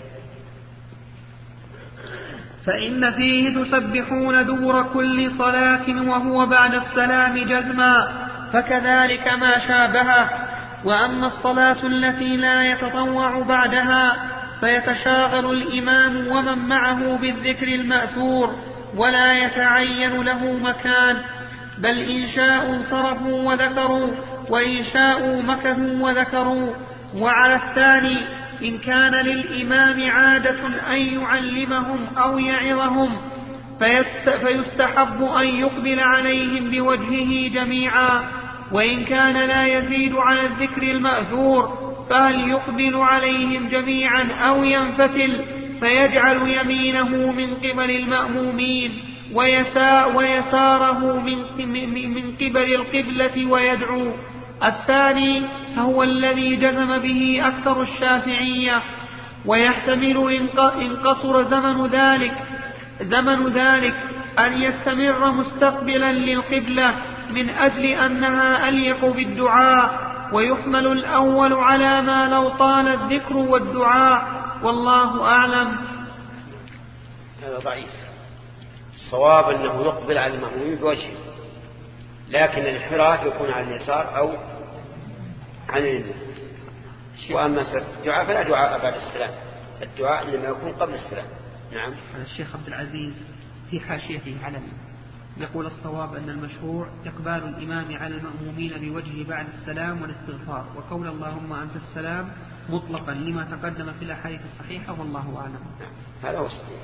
فإن فيه تسبحون دبر كل صلاة وهو بعد السلام جزما، فكذلك ما شابهه. وأما الصلاة التي لا يتطوع بعدها فيتشاغل الإمام ومن معه بالذكر المأثور ولا يتعين له مكان، بل إن شاءوا صرفوا وذكروا وإن شاءوا مكثوا وذكروا. وعلى الثاني إن كان للإمام عادة أن يعلمهم أو يعظهم فيستحب أن يقبل عليهم بوجهه جميعا، وإن كان لا يزيد على الذكر المأثور فهل يقبل عليهم جميعا أو ينفتل فيجعل يمينه من قبل المأمومين ويساره من قبل القبلة ويدعو. الثاني هو الذي جزم به أكثر الشافعية، ويحتمل إن قصر زمن ذلك زمن ذلك أن يستمر مستقبلا للقبلة من أجل أنها أليق بالدعاء، ويحمل الأول على ما لو طال الذكر والدعاء، والله أعلم. هذا ضعيف. الصواب أنه يقبل على المأمومين بوجهه، لكن الانحراف يكون على اليسار أو عن اليمين. وأما الدعاء فلا دعاء بعد السلام، الدعاء لما يكون قبل السلام. نعم. الشيخ عبد العزيز في حاشيته على يقول الصواب أن المشروع إقبال الإمام على المأمومين بوجهه بعد السلام والاستغفار، وقول اللهم أنت السلام مطلقا لما تقدم في الأحاديث الصحيحة، والله أعلم. هذا هو الصحيح.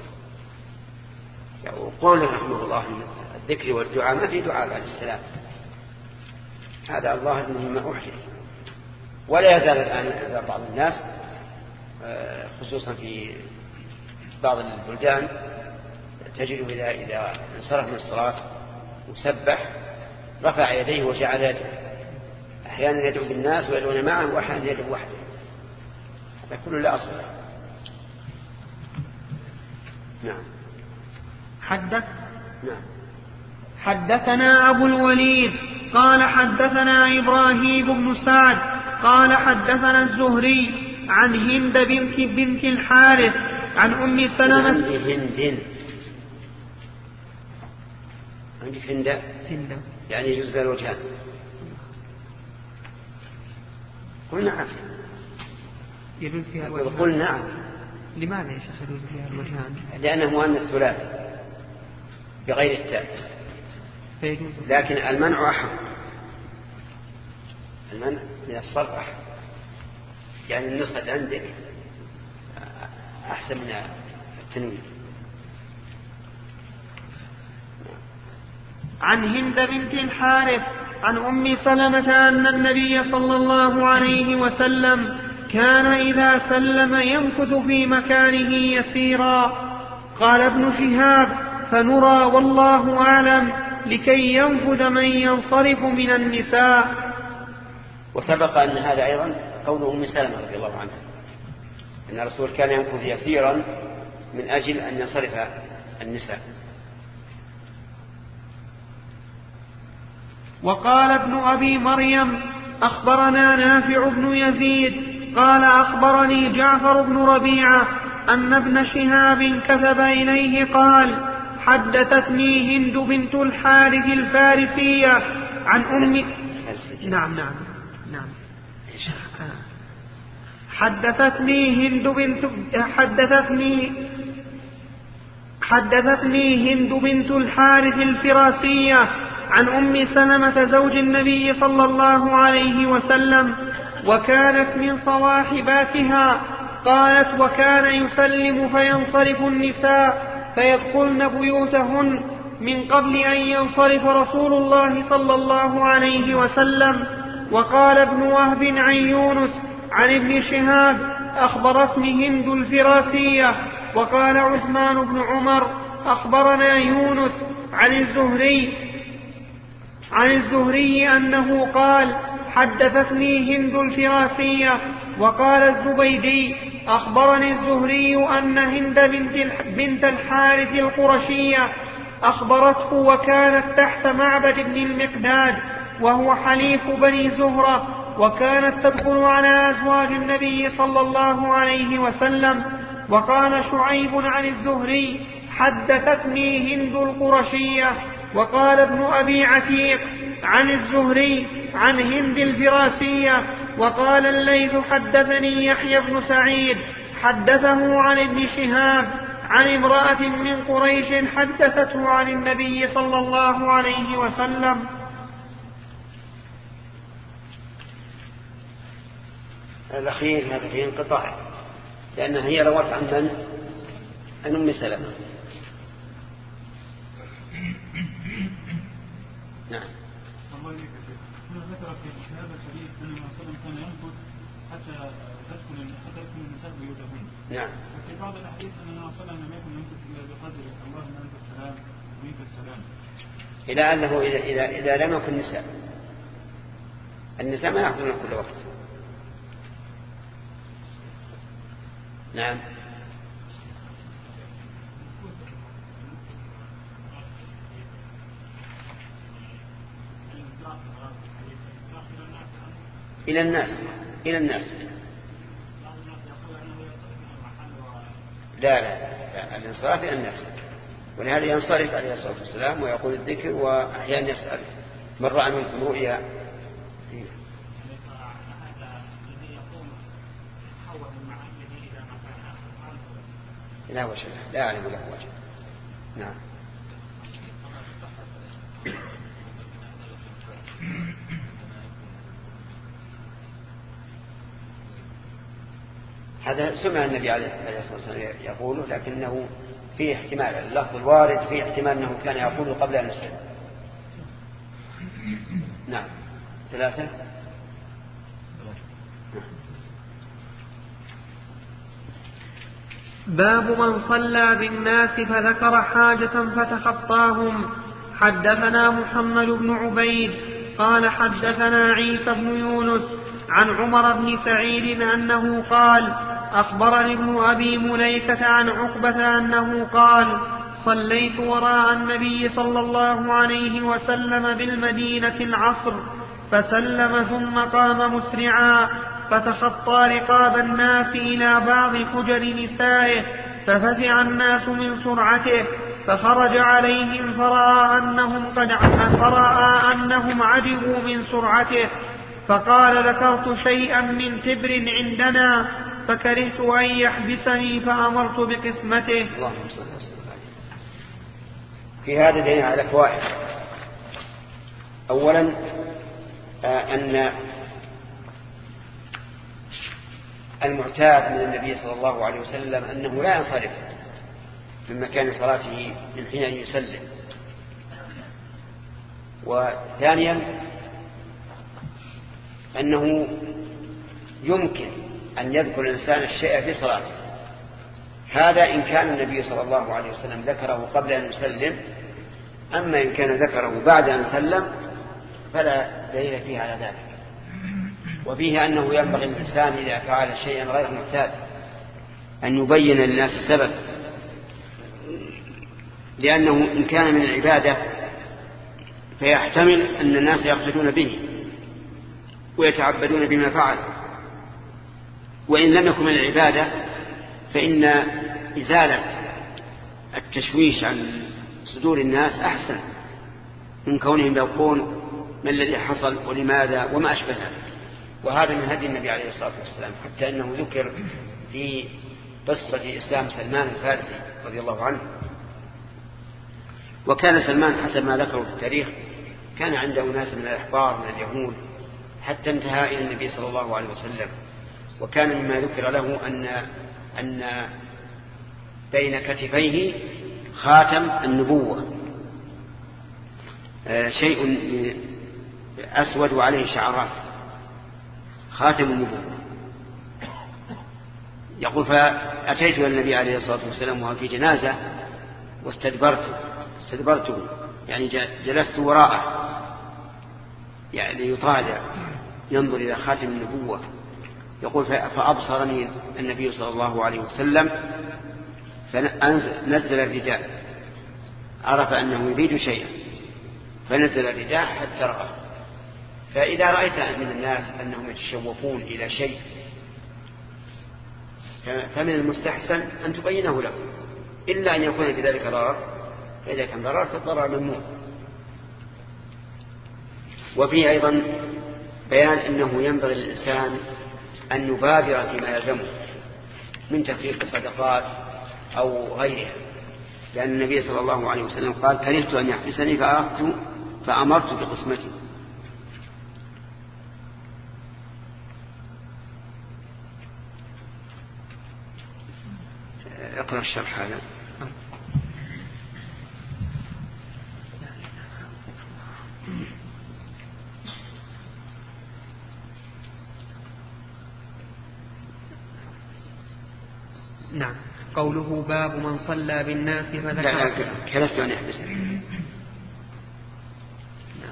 وقول رحمه الله الذكر والدعاء ما في دعاء بعد السلام، هذا الله مما أحدث. ولا يزال الآن بعض الناس خصوصا في بعض البلدان تجد إذا إذا انصرف من الصلاة وسبح رفع يديه وجعل يده، أحيانا يدعو بالناس ويدعون معه وأحيانا يدعو وحده، هذا كله لا أصل له. نعم. حدث نعم. حدثنا أبو الوليد قال حدثنا إبراهيم بن سعد قال حدثنا الزهري عن هند بنت بنت الحارث عن أم سلمة. هند عندك هند هند يعني يجوز بها الوجهان. قل نعم يجوز فيها الوجهان. قل نعم. لماذا يا شيخ يجوز فيها الوجهان؟ لأنه مؤنث ثلاثي بغير التاء، فيجوز. لكن المنع أحم، المنع من الصرف أحم، يعني النسخة عندك أحسن من التنوين. عن هند بنت الحارث عن أم سلمة أن النبي صلى الله عليه وسلم كان إذا سلم يمكث في مكانه يسيرا. قال ابن شهاب فنرى والله أعلم لكي ينفذ من ينصرف من النساء. وسبق أن هذا أيضا قول أم سلمة رضي الله عنها أن الرسول كان يمكث يسيرا من أجل أن ينصرف النساء. وقال ابن أبي مريم أخبرنا نافع بن يزيد قال أخبرني جعفر بن ربيعة أن ابن شهاب كتب إليه قال حدثتني هند بنت الحارث الفارسية عن أم نعم نعم نعم حدثتني هند بنت حدثتني حدثتني هند بنت الحارث الفراسية عن أم سلمة زوج النبي صلى الله عليه وسلم وكانت من صواحباتها قالت وكان يسلم فينصرف النساء فيدخلن بيوتهن من قبل أن ينصرف رسول الله صلى الله عليه وسلم. وقال ابن وهب عن يونس عن ابن شهاب أخبرتني هند الفراسية. وقال عثمان بن عمر أخبرنا يونس عن الزهري عن الزهري أنه قال حدثتني هند الفراسية. وقال الزبيدي أخبرني الزهري أن هند بنت الحارث القرشية أخبرته وكانت تحت معبد بن المقداد وهو حليف بني زهرة وكانت تدخل على أزواج النبي صلى الله عليه وسلم. وقال شعيب عن الزهري حدثتني هند القرشية. وقال ابن أبي عتيق عن الزهري عن هند الفراسية. وقال الليث حدثني يحيى بن سعيد حدثه عن ابن شهاب عن امرأة من قريش حدثته عن النبي صلى الله عليه وسلم. الأخير هذا فيه انقطاع لأنها هي روت عن من؟ عن أم سلمة. نعم. الله يبارك فيك. هنا ذكر في هذا الحديث أن النبي صلى الله عليه وسلم كان ينفث حتى تدخل حتى تدخل النساء بيوتهن. نعم. وفي بعض الأحاديث أن النبي صلى الله عليه وسلم لم يكن ينفث إلا بقدر اللهم أنت السلام ومنك السلام. إلى أنه إذا إذا إذا لم يكن النساء النساء ما يحضرون كل وقت. نعم. إلى الناس إلى الناس لا لا, لا. الانصراف إلى الناس ولهذا ينصرف عليه الصلاة والسلام ويقول الذكر وأحيانا يسأل من رأى منكم رؤيا. لا وجه لا أعلم له وجه. نعم. هذا سمع النبي عليه الصلاة والسلام يقوله لكنه فيه احتمال اللفظ الوارد فيه احتمال أنه كان يقوله قبل أن يسلم. نعم. ثلاثة. باب من صلى بالناس فذكر حاجة فتخطاهم. حدثنا محمد بن عبيد قال حدثنا عيسى بن يونس عن عمر بن سعيد أنه قال أخبرني ابن أبي مليكة عن عقبة أنه قال صليت وراء النبي صلى الله عليه وسلم بالمدينة العصر فسلم ثم قام مسرعا فتخطى رقاب الناس إلى بعض حجر نسائه ففزع الناس من سرعته فخرج عليهم فرأى أنهم, قد فرأى أنهم عجبوا من سرعته فقال ذكرت شيئا من تبر عندنا فكرهت أن يحبسني فأمرت بقسمته. اللهم صل وسلم. في هذا دليل على فوائد. أولا أن المعتاد من النبي صلى الله عليه وسلم أنه لا ينصرف من مكان صلاته من حين أن يسلم. وثانيا أنه يمكن أن يذكر الإنسان الشيء في صلاته، هذا إن كان النبي صلى الله عليه وسلم ذكره قبل أن يسلم. أما إن كان ذكره بعد أن سلم فلا دليل فيه على ذلك. وفيه أنه ينبغي للإنسان إذا فعل شيئا غير معتاد أن يبين للناس السبب، لأنه إن كان من العبادة فيحتمل أن الناس يقصدون به ويتعبدون بما فعل، وإن لم يكن من العبادة فإن إزالة التشويش عن صدور الناس أحسن من كونهم يقولون ما الذي حصل ولماذا وما أشبه ذلك. وهذا من هدي النبي عليه الصلاة والسلام، حتى أنه ذكر في قصة إسلام سلمان الفارسي رضي الله عنه. وكان سلمان حسب ما ذكروا في التاريخ كان عنده ناس من الأحبار من اليهود حتى انتهى إلى النبي صلى الله عليه وسلم. وكان مما ذكر له أن أن بين كتفيه خاتم النبوة، شيء أسود وعليه شعرات، خاتم النبوة. يقول فأتيت إلى النبي عليه الصلاة والسلام وهو في جنازة واستدبرته استدبرته يعني جلست وراءه يعني يطالع ينظر إلى خاتم النبوة. يقول فأبصرني النبي صلى الله عليه وسلم فنزل الرداء، عرف أنه يريد شيئا فنزل الرداء حتى رأى. فإذا رأيت من الناس أنهم يتشوفون إلى شيء فمن المستحسن أن تبينه له، إلا أن يكون بذلك ضرر، فإذا كان ضرر فالضرر ممنوع. وفيه أيضا بيان أنه ينبغي للإنسان أن يبادر فيما يلزمه من تفريق الصدقات أو غيرها، لأن النبي صلى الله عليه وسلم قال كرهت أن يحبسني فأردت فأمرت بقسمتي. اقرأ الشرح هذا. نعم. قوله باب من صلى بالناس فذكر كرهت أن يحبسني. نعم.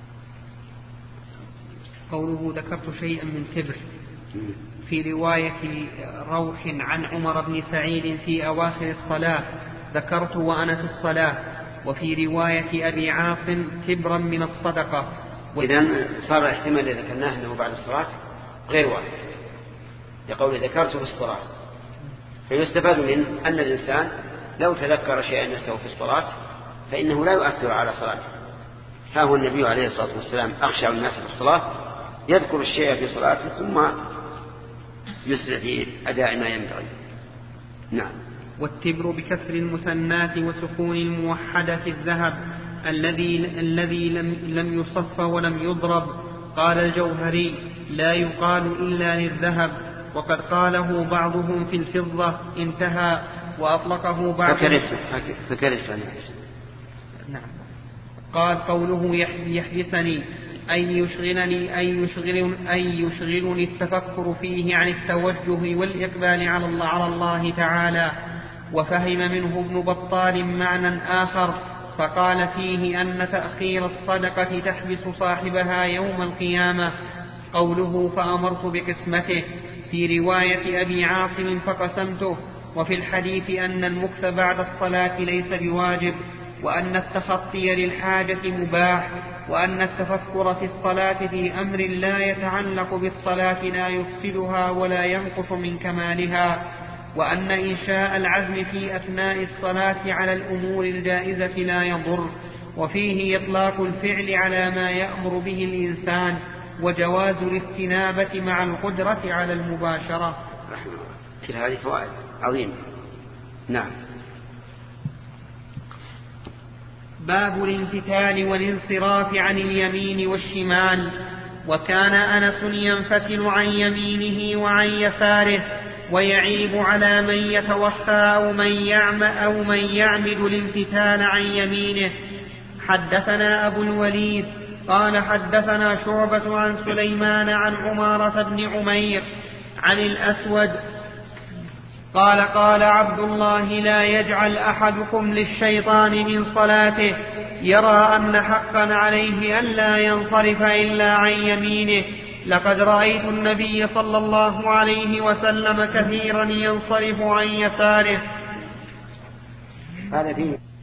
قوله ذكرت شيئا من تبر في رواية روح عن عمر بن سعيد في أواخر الصلاة ذكرت وأنا في الصلاة، وفي رواية أبي عاصم تبرا من الصدقة. إذن صار احتمال إذا ذكرناه أنه بعد الصلاة غير واحد، يقول ذكرت في الصلاة، فيستفاد منه أن الإنسان لو تذكر شيئا نفسه في الصلاة فإنه لا يؤثر على صلاته. ها هو النبي عليه الصلاة والسلام أخشع الناس في الصلاة، يذكر الشيء في صلاته ثم يسرع في أداء ما ينبغي. نعم. والتبر بكسر المثنات وسكون الموحدة الذهب الذي الذي لم لم يصف ولم يضرب. قال الجوهري لا يقال إلا للذهب، وقد قاله بعضهم في الفضة انتهى، وأطلقه بعضهم فكرف. نعم. قال قوله يحبسني أي يشغلني أي يشغلني, أي يشغلني التفكر فيه عن التوجه والإقبال على الله, على الله تعالى. وفهم منه ابن بطال معنى آخر فقال فيه أن تأخير الصدقة تحبس صاحبها يوم القيامة. قوله فأمرت بقسمته في رواية أبي عاصم فقسمته وفي الحديث أن المكث بعد الصلاة ليس بواجب، وأن التخطي للحاجة مباح، وأن التفكر في الصلاة في أمر لا يتعلق بالصلاة لا يفسدها ولا ينقص من كمالها، وأن إنشاء العزم في أثناء الصلاة على الأمور الجائزة لا يضر، وفيه إطلاق الفعل على ما يأمر به الإنسان، وجواز الاستنابة مع القدرة على المباشرة. في هذه فوائد عظيمة. نعم. باب الانفتال والانصراف عن اليمين والشمال. وكان أنس ينفتل عن يمينه وعن يساره، ويعيب على من يتوخى أو من يعمد, أو من يعمد الانفتال عن يمينه. حدثنا أبو الوليد قال حدثنا شعبة عن سليمان عن عمارة بن عمير عن الأسود قال قال عبد الله لا يجعل أحدكم للشيطان من صلاته يرى أن حقا عليه ألا ينصرف إلا عن يمينه، لقد رأيت النبي صلى الله عليه وسلم كثيرا ينصرف عن يساره. هذا فيه